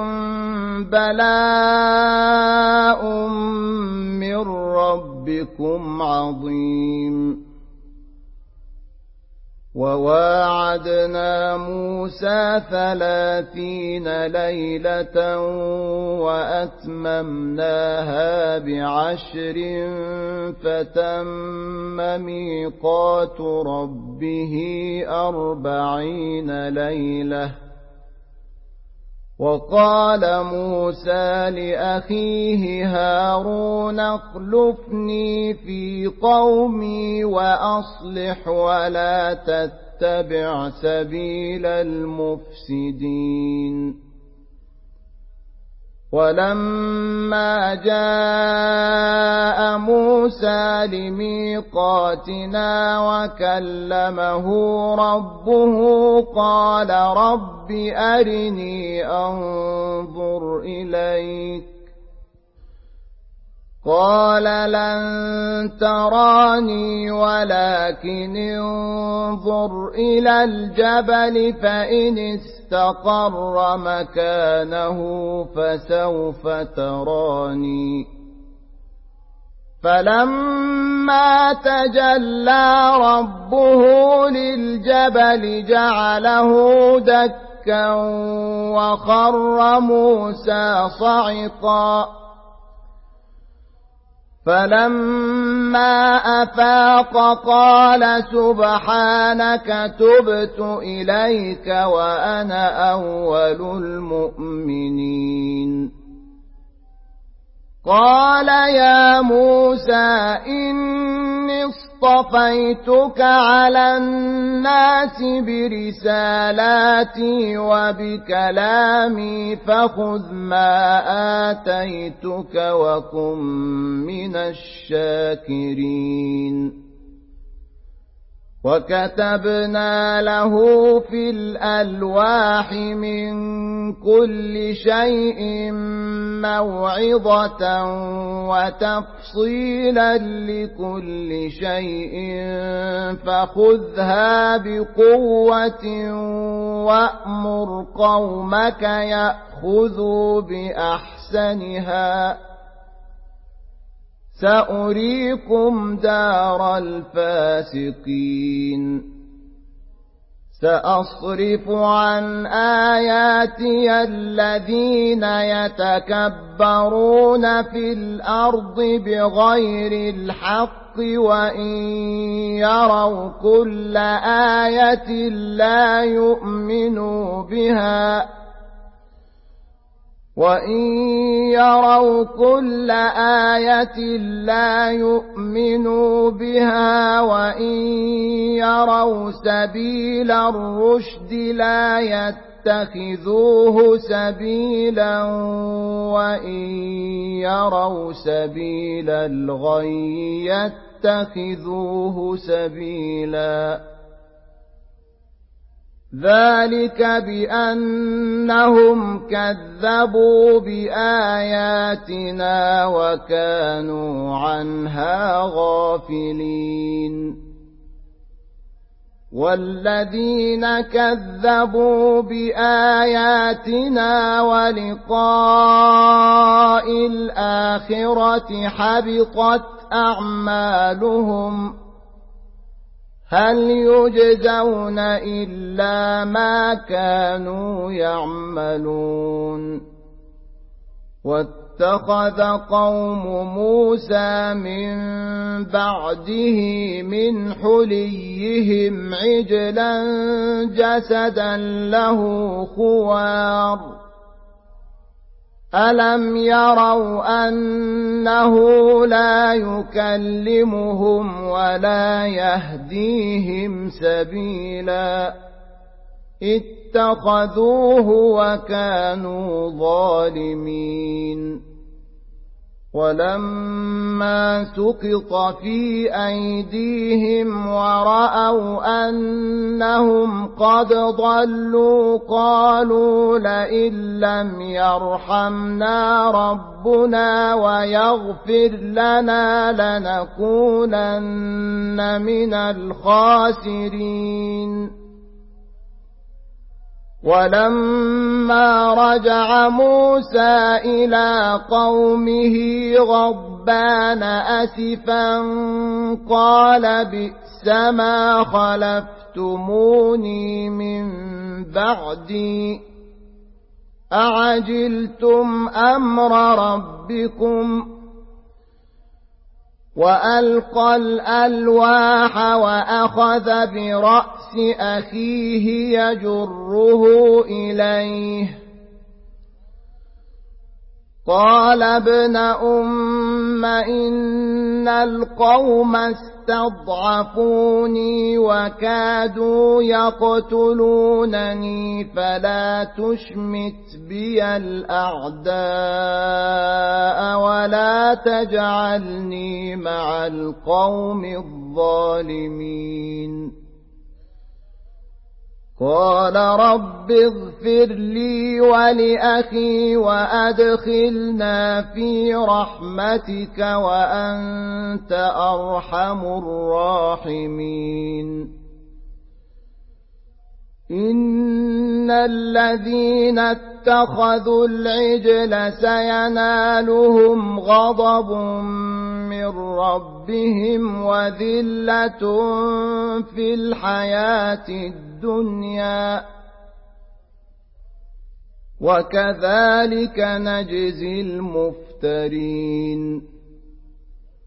بلاء من ربكم عظيم وواعدنا موسى ثلاثين ليلة وأتممناها بعشر فتم ميقات ربه أربعين ليلة وقال موسى لأخيه هارون اخلفني في قومي وأصلح ولا تتبع سبيل المفسدين ولما جاء موسى لميقاتنا وكلمه ربه قال رب أرني أنظر إليك قال لن تراني ولكن انظر إلى الجبل فإن استقر مكانه فسوف تراني فلما تجلى ربه للجبل جعله دكا وخر موسى صعقا فلما أفاق قال سبحانك تبت إليك وأنا أول المؤمنين. قال يا موسى إني اصطفيتك على الناس برسالاتي وبكلامي فخذ ما آتيتك وكن من الشاكرين. وكتبنا له في الألواح من كل شيء موعظة وتفصيلا لكل شيء فخذها بقوة وأمر قومك يأخذوا بأحسنها سأريكم دار الفاسقين. سأصرف عن آياتي الذين يتكبرون في الأرض بغير الحق وإن يروا كل آية لا يؤمنوا بها وَإِن يَرَوْا كُلَّ آيَةٍ لَّا يُؤْمِنُوا بِهَا وَإِن يَرَوْا سَبِيلَ الرُّشْدِ لَا يَتَّخِذُوهُ سَبِيلًا وَإِن يَرَوْا سَبِيلَ الْغَيِّ يَتَّخِذُوهُ سَبِيلًا. ذلك بأنهم كذبوا بآياتنا وكانوا عنها غافلين. والذين كذبوا بآياتنا ولقاء الآخرة حبطت أعمالهم هل يجزون إلا ما كانوا يعملون. واتخذ قوم موسى من بعده من حليهم عجلا جسدا له خوار ألم يروا أنه لا يكلمهم ولا يهديهم سبيلا اتخذوه وكانوا ظالمين. ولما سقط في أيديهم ورأوا أنهم قد ضلوا قالوا لئن لم يرحمنا ربنا ويغفر لنا لنكونن من الخاسرين. ولما رجع موسى إلى قومه غضبان أسفا قال بئس ما خلفتموني من بعدي أعجلتم أمر ربكم. وألقى الألواح وأخذ برأس أخيه يجره إليه قال ابن أم إن القوم استضعفوني وكادوا يقتلونني فلا تشمت بي الأعداء ولا تجعلني مع القوم الظالمين. قال رب اغفر لي ولأخي وأدخلنا في رحمتك وأنت أرحم الراحمين. إن الذين اتخذوا العجل سينالهم غضب من ربهم وذلة في الحياة الدنيا وكذلك نجزي المفترين.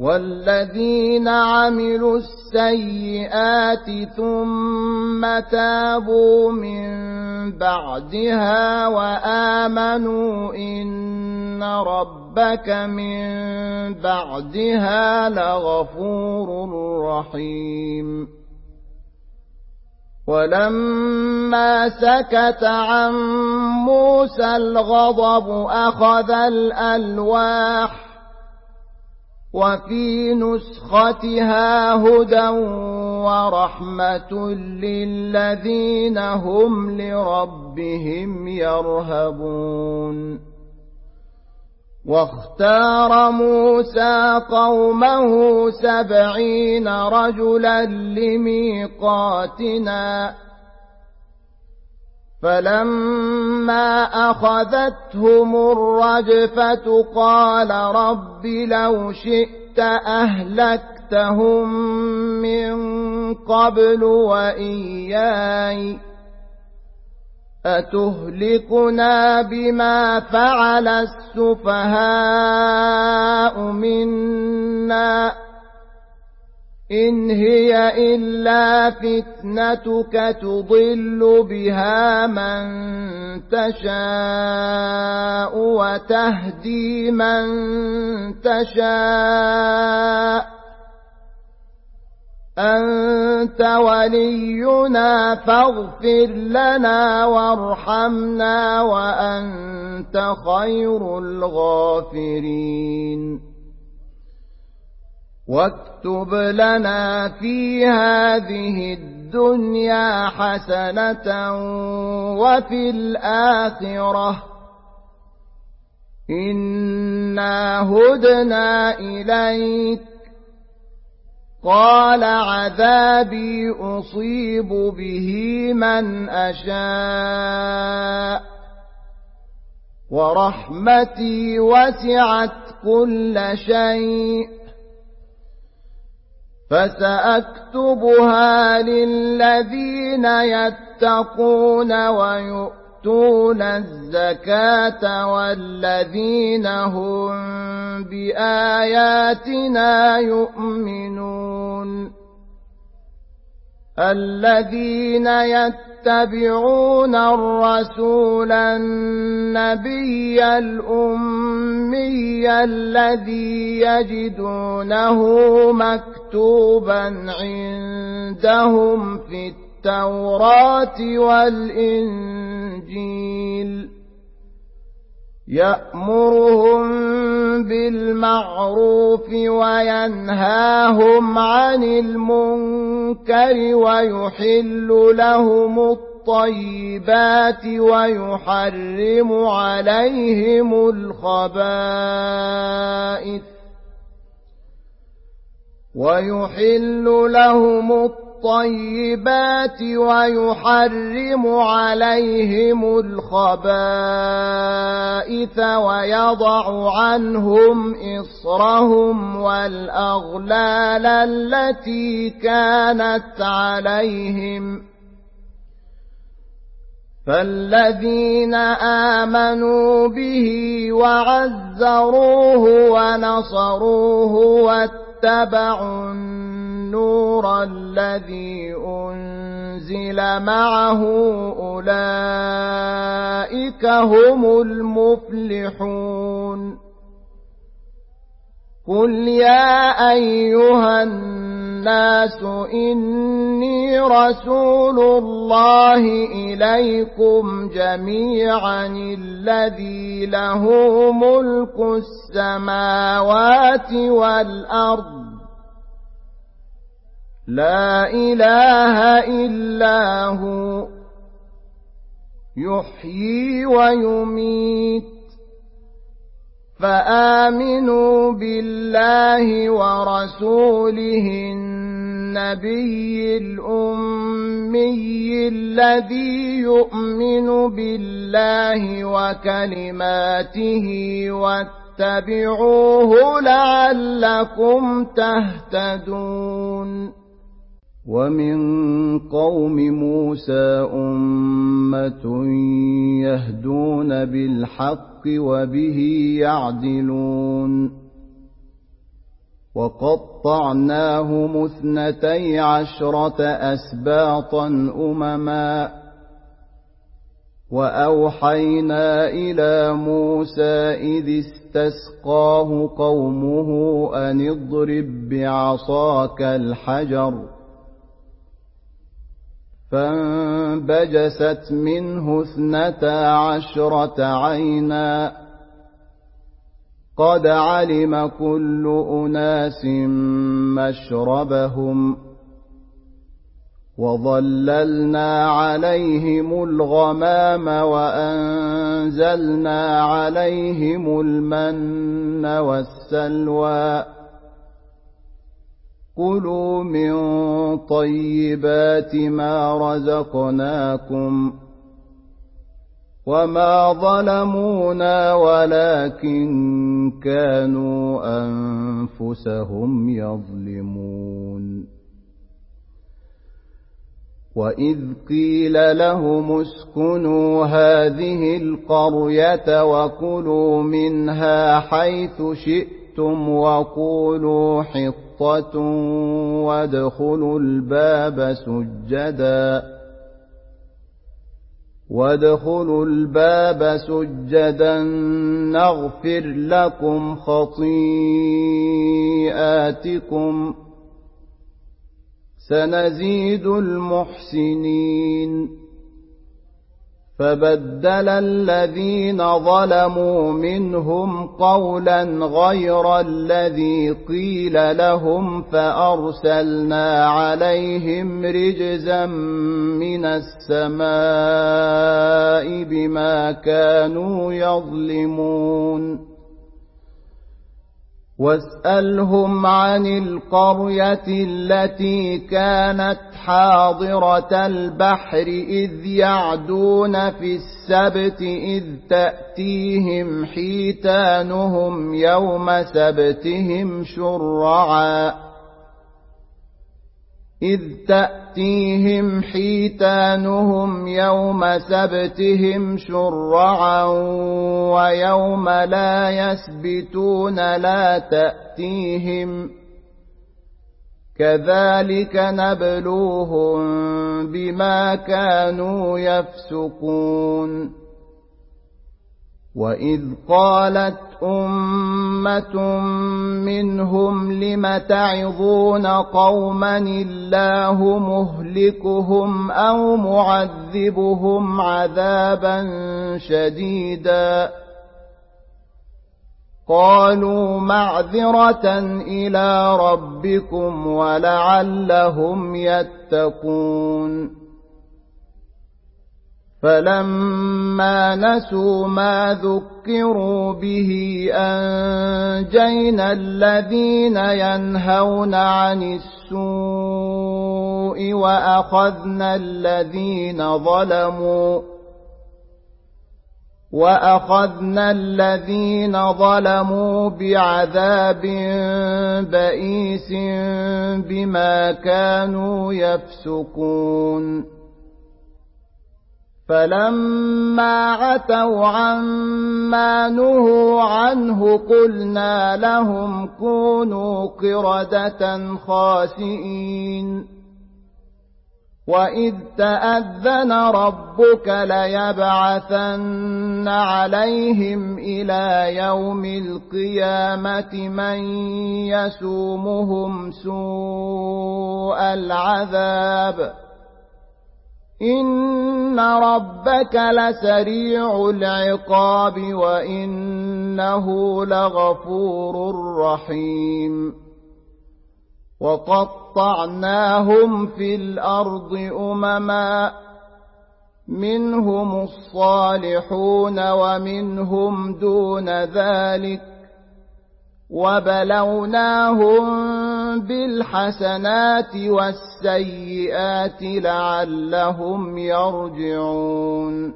والذين عملوا السيئات ثم تابوا من بعدها وآمنوا إن ربك من بعدها لغفور رحيم ولما سكت عن موسى الغضب أخذ الألواح وفي نسختها هدى ورحمة للذين هم لربهم يرهبون واختار موسى قومه سبعين رجلا لميقاتنا فلما أخذتهم الرجفة قال رب لو شئت أهلكتهم من قبل وإياي أتهلكنا بما فعل السفهاء منا إن هي إلا فتنتك تضل بها من تشاء وتهدي من تشاء أنت ولينا فاغفر لنا وارحمنا وأنت خير الغافرين واكتب لنا في هذه الدنيا حسنة وفي الآخرة إنا هدنا إليك قال عذابي أصيب به من أشاء ورحمتي وسعت كل شيء فسأكتبها للذين يتقون ويؤتون الزكاة والذين هم بآياتنا يؤمنون الذين يتبعون الرسول النبي الأمي الذي يجدونه مكتوبا عندهم في التوراة والإنجيل يأمرهم بالمعروف وينهاهم عن المنكر ويحل لهم الطيبات ويحرم عليهم الخبائث ويحل لهم الطيبات ويحرم عليهم الخبائث ويضع عنهم إصرهم والأغلال التي كانت عليهم فالذين آمنوا به وعزروه ونصروه واتبعوا النور الذي أنزل معه أولئك هم المفلحون قل يا أيها الناس إني رسول الله إليكم جميعا الذي له ملك السماوات والأرض لا إله إلا هو يحيي ويميت فآمنوا بالله ورسوله النبي الأمي الذي يؤمن بالله وكلماته واتبعوه لعلكم تهتدون ومن قوم موسى أمة يهدون بالحق وبه يعدلون وقطعناهم اثنتي عشرة أسباطا أمما وأوحينا إلى موسى إذ استسقاه قومه أن اضرب بعصاك الحجر فانبجست منه اثنتا عشرة عينا قد علم كل أناس مشربهم وظللنا عليهم الغمام وأنزلنا عليهم المن والسلوى كلوا من طيبات ما رزقناكم وما ظلمونا ولكن كانوا أنفسهم يظلمون وإذ قيل لهم اسكنوا هذه القرية وكلوا منها حيث شئتم وقولوا حطة وادخلوا الباب سجدا وادخلوا الباب سجدا نغفر لكم خطيئاتكم سنزيد المحسنين فبدل الذين ظلموا منهم قولا غير الذي قيل لهم فأرسلنا عليهم رجزا من السماء بما كانوا يظلمون واسألهم عن القرية التي كانت حاضرة البحر إذ يعدون في السبت إذ تأتيهم حيتانهم يوم سبتهم شرعا إذ تأتيهم حيتانهم يوم سبتهم شرعا ويوم لا يسبتون لا تأتيهم كذلك نبلوهم بما كانوا يفسقون وإذ قالت أمة منهم لم تعظون قوما الله مهلكهم أو معذبهم عذابا شديدا قالوا معذرة إلى ربكم ولعلهم يتقون فلما نسوا ما ذكروا به أنجينا الذين ينهون عن السوء وأخذنا الذين ظلموا وأخذنا الذين ظلموا بعذاب بئيس بما كانوا يفسقون فلما عتوا عما نهوا عنه قلنا لهم كونوا قردة خاسئين وإذ تأذن ربك ليبعثن عليهم إلى يوم القيامة من يسومهم سوء العذاب إن ربك لسريع العقاب وإنه لغفور رحيم وقطعناهم في الأرض أمما منهم الصالحون ومنهم دون ذلك وبلوناهم بالحسنات والسيئات لعلهم يرجعون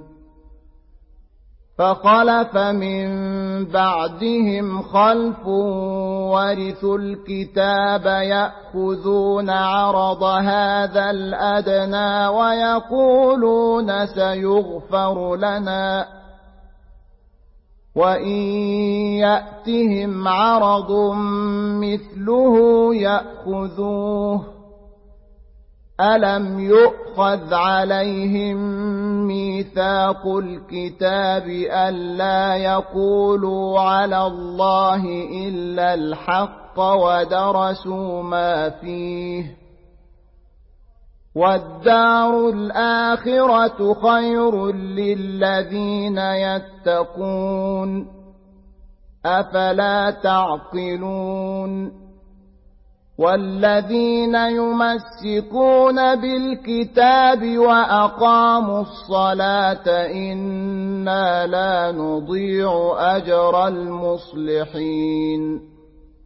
فخلف من بعدهم خلف ورثوا الكتاب يأخذون عرض هذا الأدنى ويقولون سيغفر لنا وإن يأتهم عرض مثله يأخذوه ألم يؤخذ عليهم ميثاق الكتاب ألا يقولوا على الله إلا الحق ودرسوا ما فيه والدار الآخرة خير للذين يتقون أفلا تعقلون والذين يمسكون بالكتاب وأقاموا الصلاة إنا لا نضيع أجر المصلحين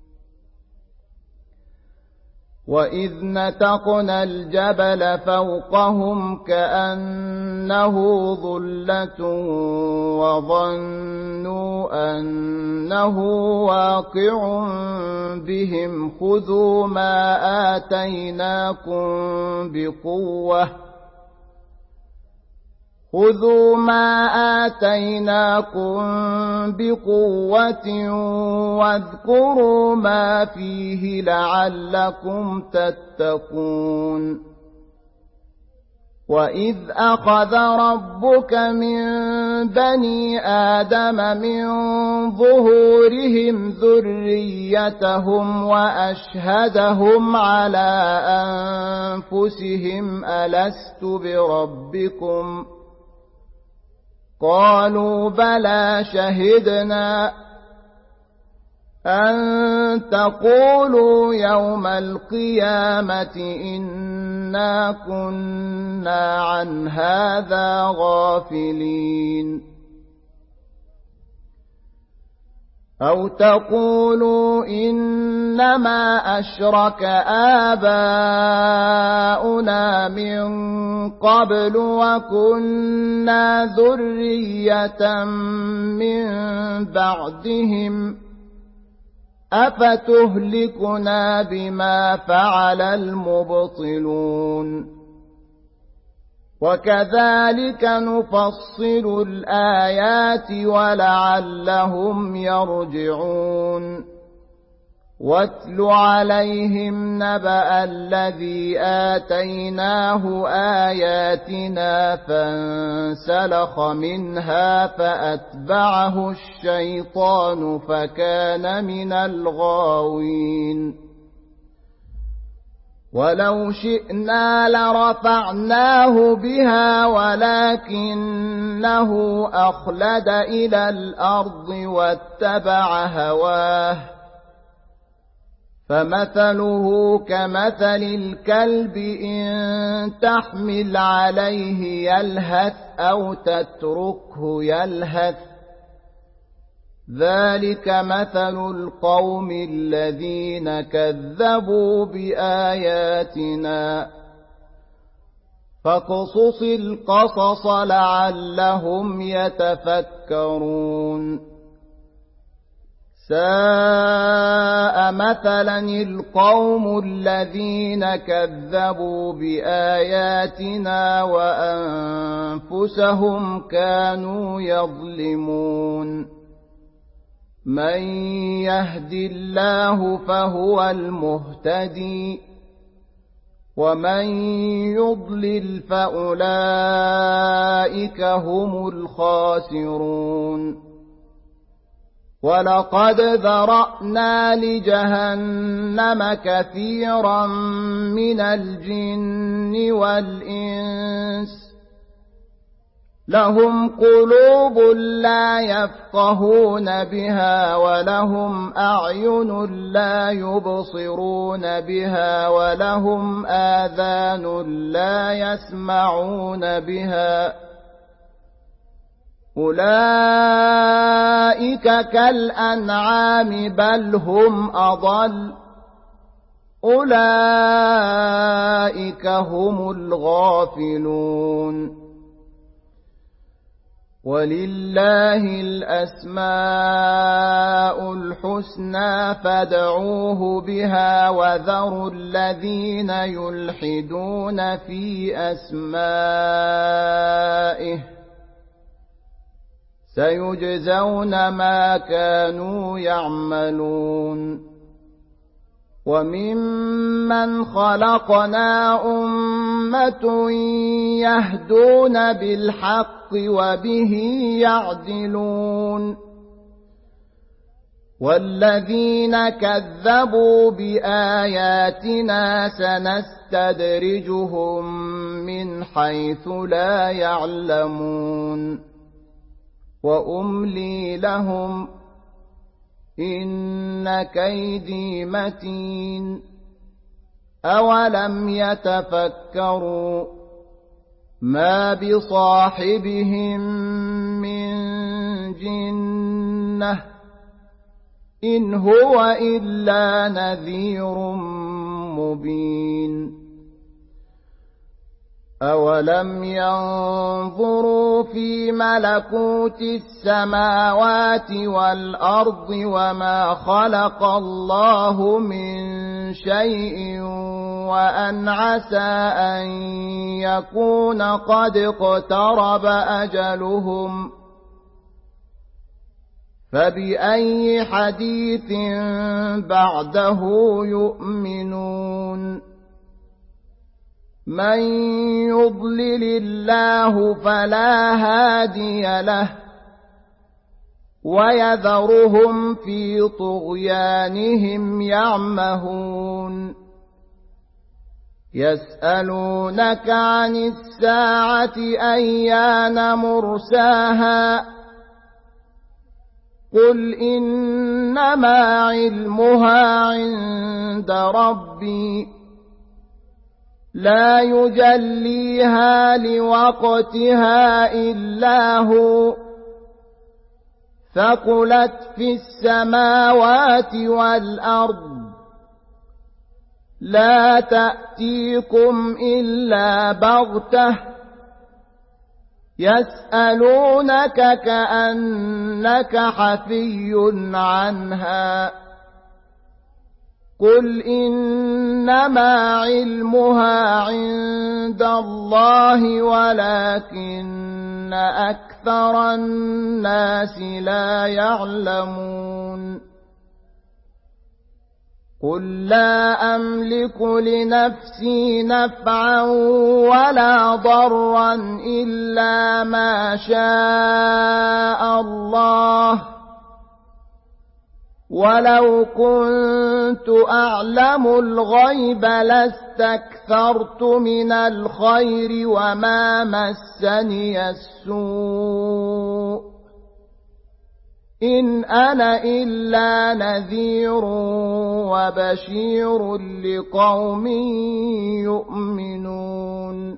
وإذ نتقنا الجبل فوقهم كأنه ظلة وظنوا أنه واقع بهم خذوا ما آتيناكم بقوة خذوا ما آتيناكم بقوة واذكروا ما فيه لعلكم تتقون وإذ أخذ ربك من بني آدم من ظهورهم ذريتهم وأشهدهم على أنفسهم ألست بربكم قالوا بلى شهدنا أن تقولوا يوم القيامة إنا كنا عن هذا غافلين أو تقولوا إنما أشرك آباؤنا من قبل وكنا ذرية من بعدهم أفتهلكنا بما فعل المبطلون وكذلك نفصل الآيات ولعلهم يرجعون واتل عليهم نبأ الذي آتيناه آياتنا فانسلخ منها فأتبعه الشيطان فكان من الغاوين ولو شئنا لرفعناه بها ولكنه أخلد إلى الأرض واتبع هواه فمثله كمثل الكلب إن تحمل عليه يلهث أو تتركه يلهث ذلك مثل القوم الذين كذبوا بآياتنا فاقصص القصص لعلهم يتفكرون ساء مثلا القوم الذين كذبوا بآياتنا وأنفسهم كانوا يظلمون من يهد الله فهو المهتدي ومن يضلل فأولئك هم الخاسرون ولقد ذرأنا لجهنم كثيرا من الجن والإنس لهم قلوب لا يفقهون بها ولهم أعين لا يبصرون بها ولهم آذان لا يسمعون بها أولئك كالأنعام بل هم أضل أولئك هم الغافلون ولله الأسماء الحسنى فادعوه بها وذروا الذين يلحدون في أسمائه سيجزون ما كانوا يعملون وممن خلقنا أمة يهدون بالحق وبه يعدلون والذين كذبوا بآياتنا سنستدرجهم من حيث لا يعلمون وأملي لهم إن كيدي متين أولم يتفكروا ما بصاحبهم من جنة إن هو إلا نذير مبين أولم ينظروا في ملكوت السماوات والأرض وما خلق الله من شيء وأن عسى أن يكون قد اقترب أجلهم فبأي حديث بعده يؤمنون من يضلل الله فلا هادي له ويذرهم في طغيانهم يعمهون يسألونك عن الساعة أيان مرساها قل إنما علمها عند ربي لا يجليها لوقتها إلا هو ثقلت في السماوات والأرض لا تأتيكم إلا بغتة يسألونك كأنك حفي عنها قل إنما علمها عند الله ولكن أكثر الناس لا يعلمون قل لا أملك لنفسي نفعا ولا ضرا إلا ما شاء الله ولو كنت أعلم الغيب لاستكثرت من الخير وما مسني السوء إن أنا إلا نذير وبشير لقوم يؤمنون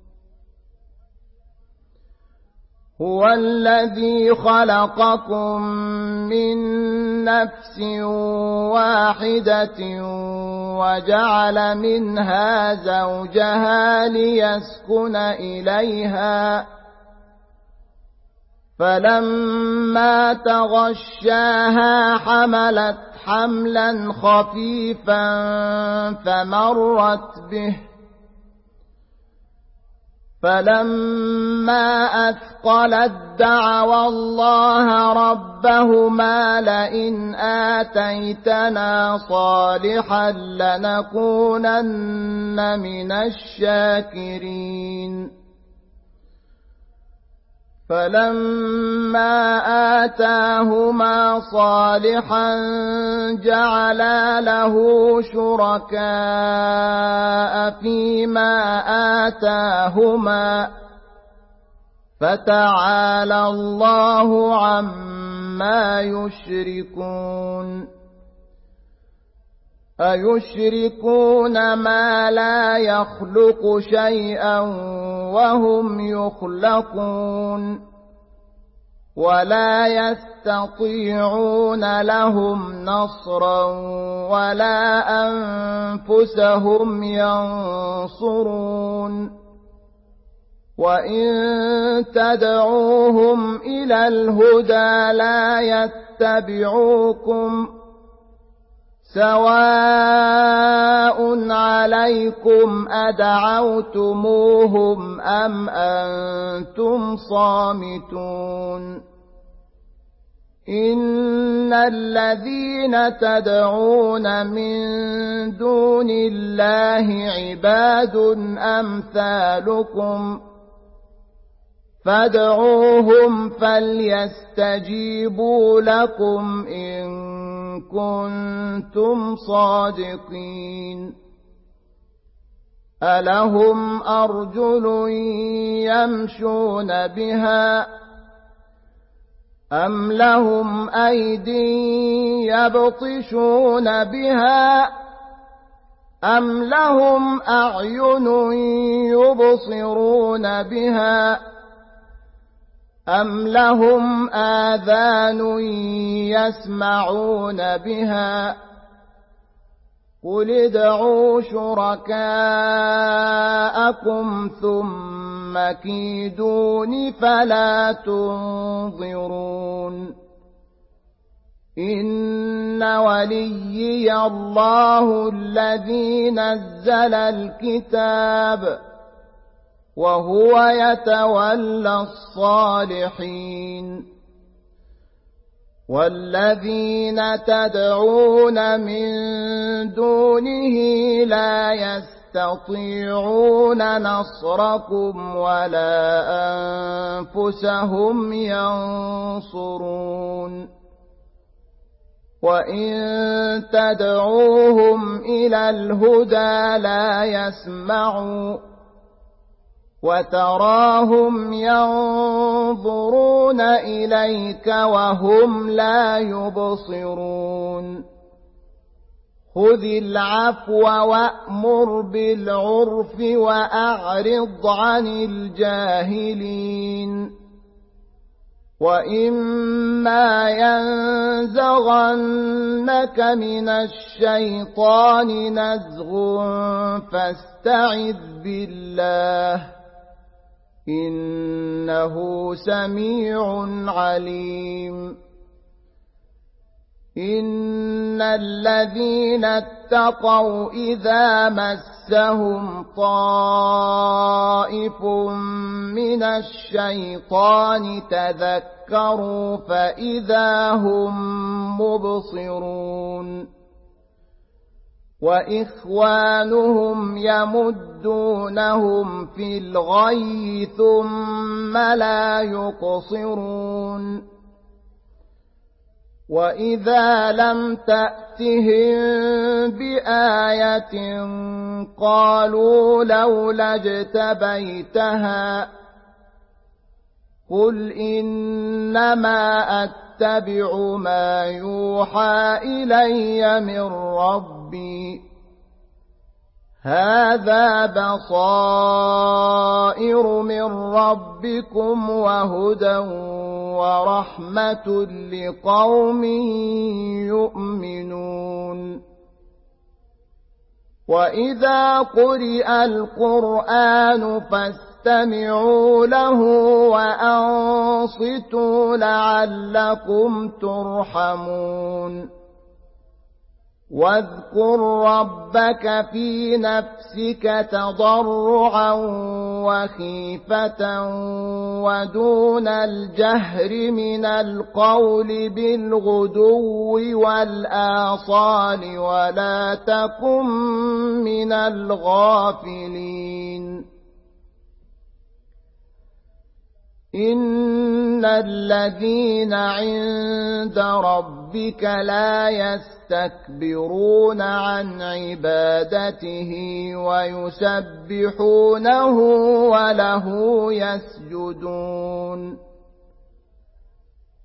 هو الذي خلقكم من نفس واحدة وجعل منها زوجها ليسكن إليها فلما تغشاها حملت حملا خفيفا فمرت به فلما أثقلت دعوا الله ربهما لئن آتيتنا صالحا لنكونن من الشاكرين فلما آتاهما صالحا جعلا له شركاء فيما آتاهما فتعالى الله عما يشركون أيشركون ما لا يخلق شيئا وهم يخلقون ولا يستطيعون لهم نصرا ولا أنفسهم ينصرون وإن تدعوهم إلى الهدى لا يتبعوكم سواء عليكم أدعوتموهم أم أنتم صامتون إن الذين تدعون من دون الله عباد أمثالكم فادعوهم فليستجيبوا لكم إن كنتم صادقين ألهم أرجل يمشون بها أم لهم أيدي يبطشون بها أم لهم أعين يبصرون بها أم لهم آذان يسمعون بها قل ادعوا شركاءكم ثم كيدون فلا تنظرون إن وليي الله الذي نزل الكتاب وهو يتولى الصالحين والذين تدعون من دونه لا يستطيعون نصركم ولا أنفسهم ينصرون وإن تدعوهم إلى الهدى لا يسمعوا وتراهم ينظرون إليك وهم لا يبصرون خذ العفو وأمر بالعرف وأعرض عن الجاهلين وإما ينزغنك من الشيطان نزغ فاستعذ بالله إنه سميع عليم إن الذين اتقوا إذا مسهم طائف من الشيطان تذكروا فإذا هم مبصرون وإخوانهم يمدونهم في الغي ثم لا يقصرون وإذا لم تأتهم بآية قالوا لولا اجتبيتها قل إنما أتبع ما يوحى إلي من ربي هذا بصائر من ربكم وهدى ورحمة لقوم يؤمنون وإذا قرئ القرآن فاستمعوا له وأنصتوا لعلكم ترحمون واذكر ربك في نفسك تضرعا وخيفة ودون الجهر من القول بالغدو والآصال ولا تكن من الغافلين إن الذين عند ربك لا يستكبرون عن عبادته ويسبحونه وله يسجدون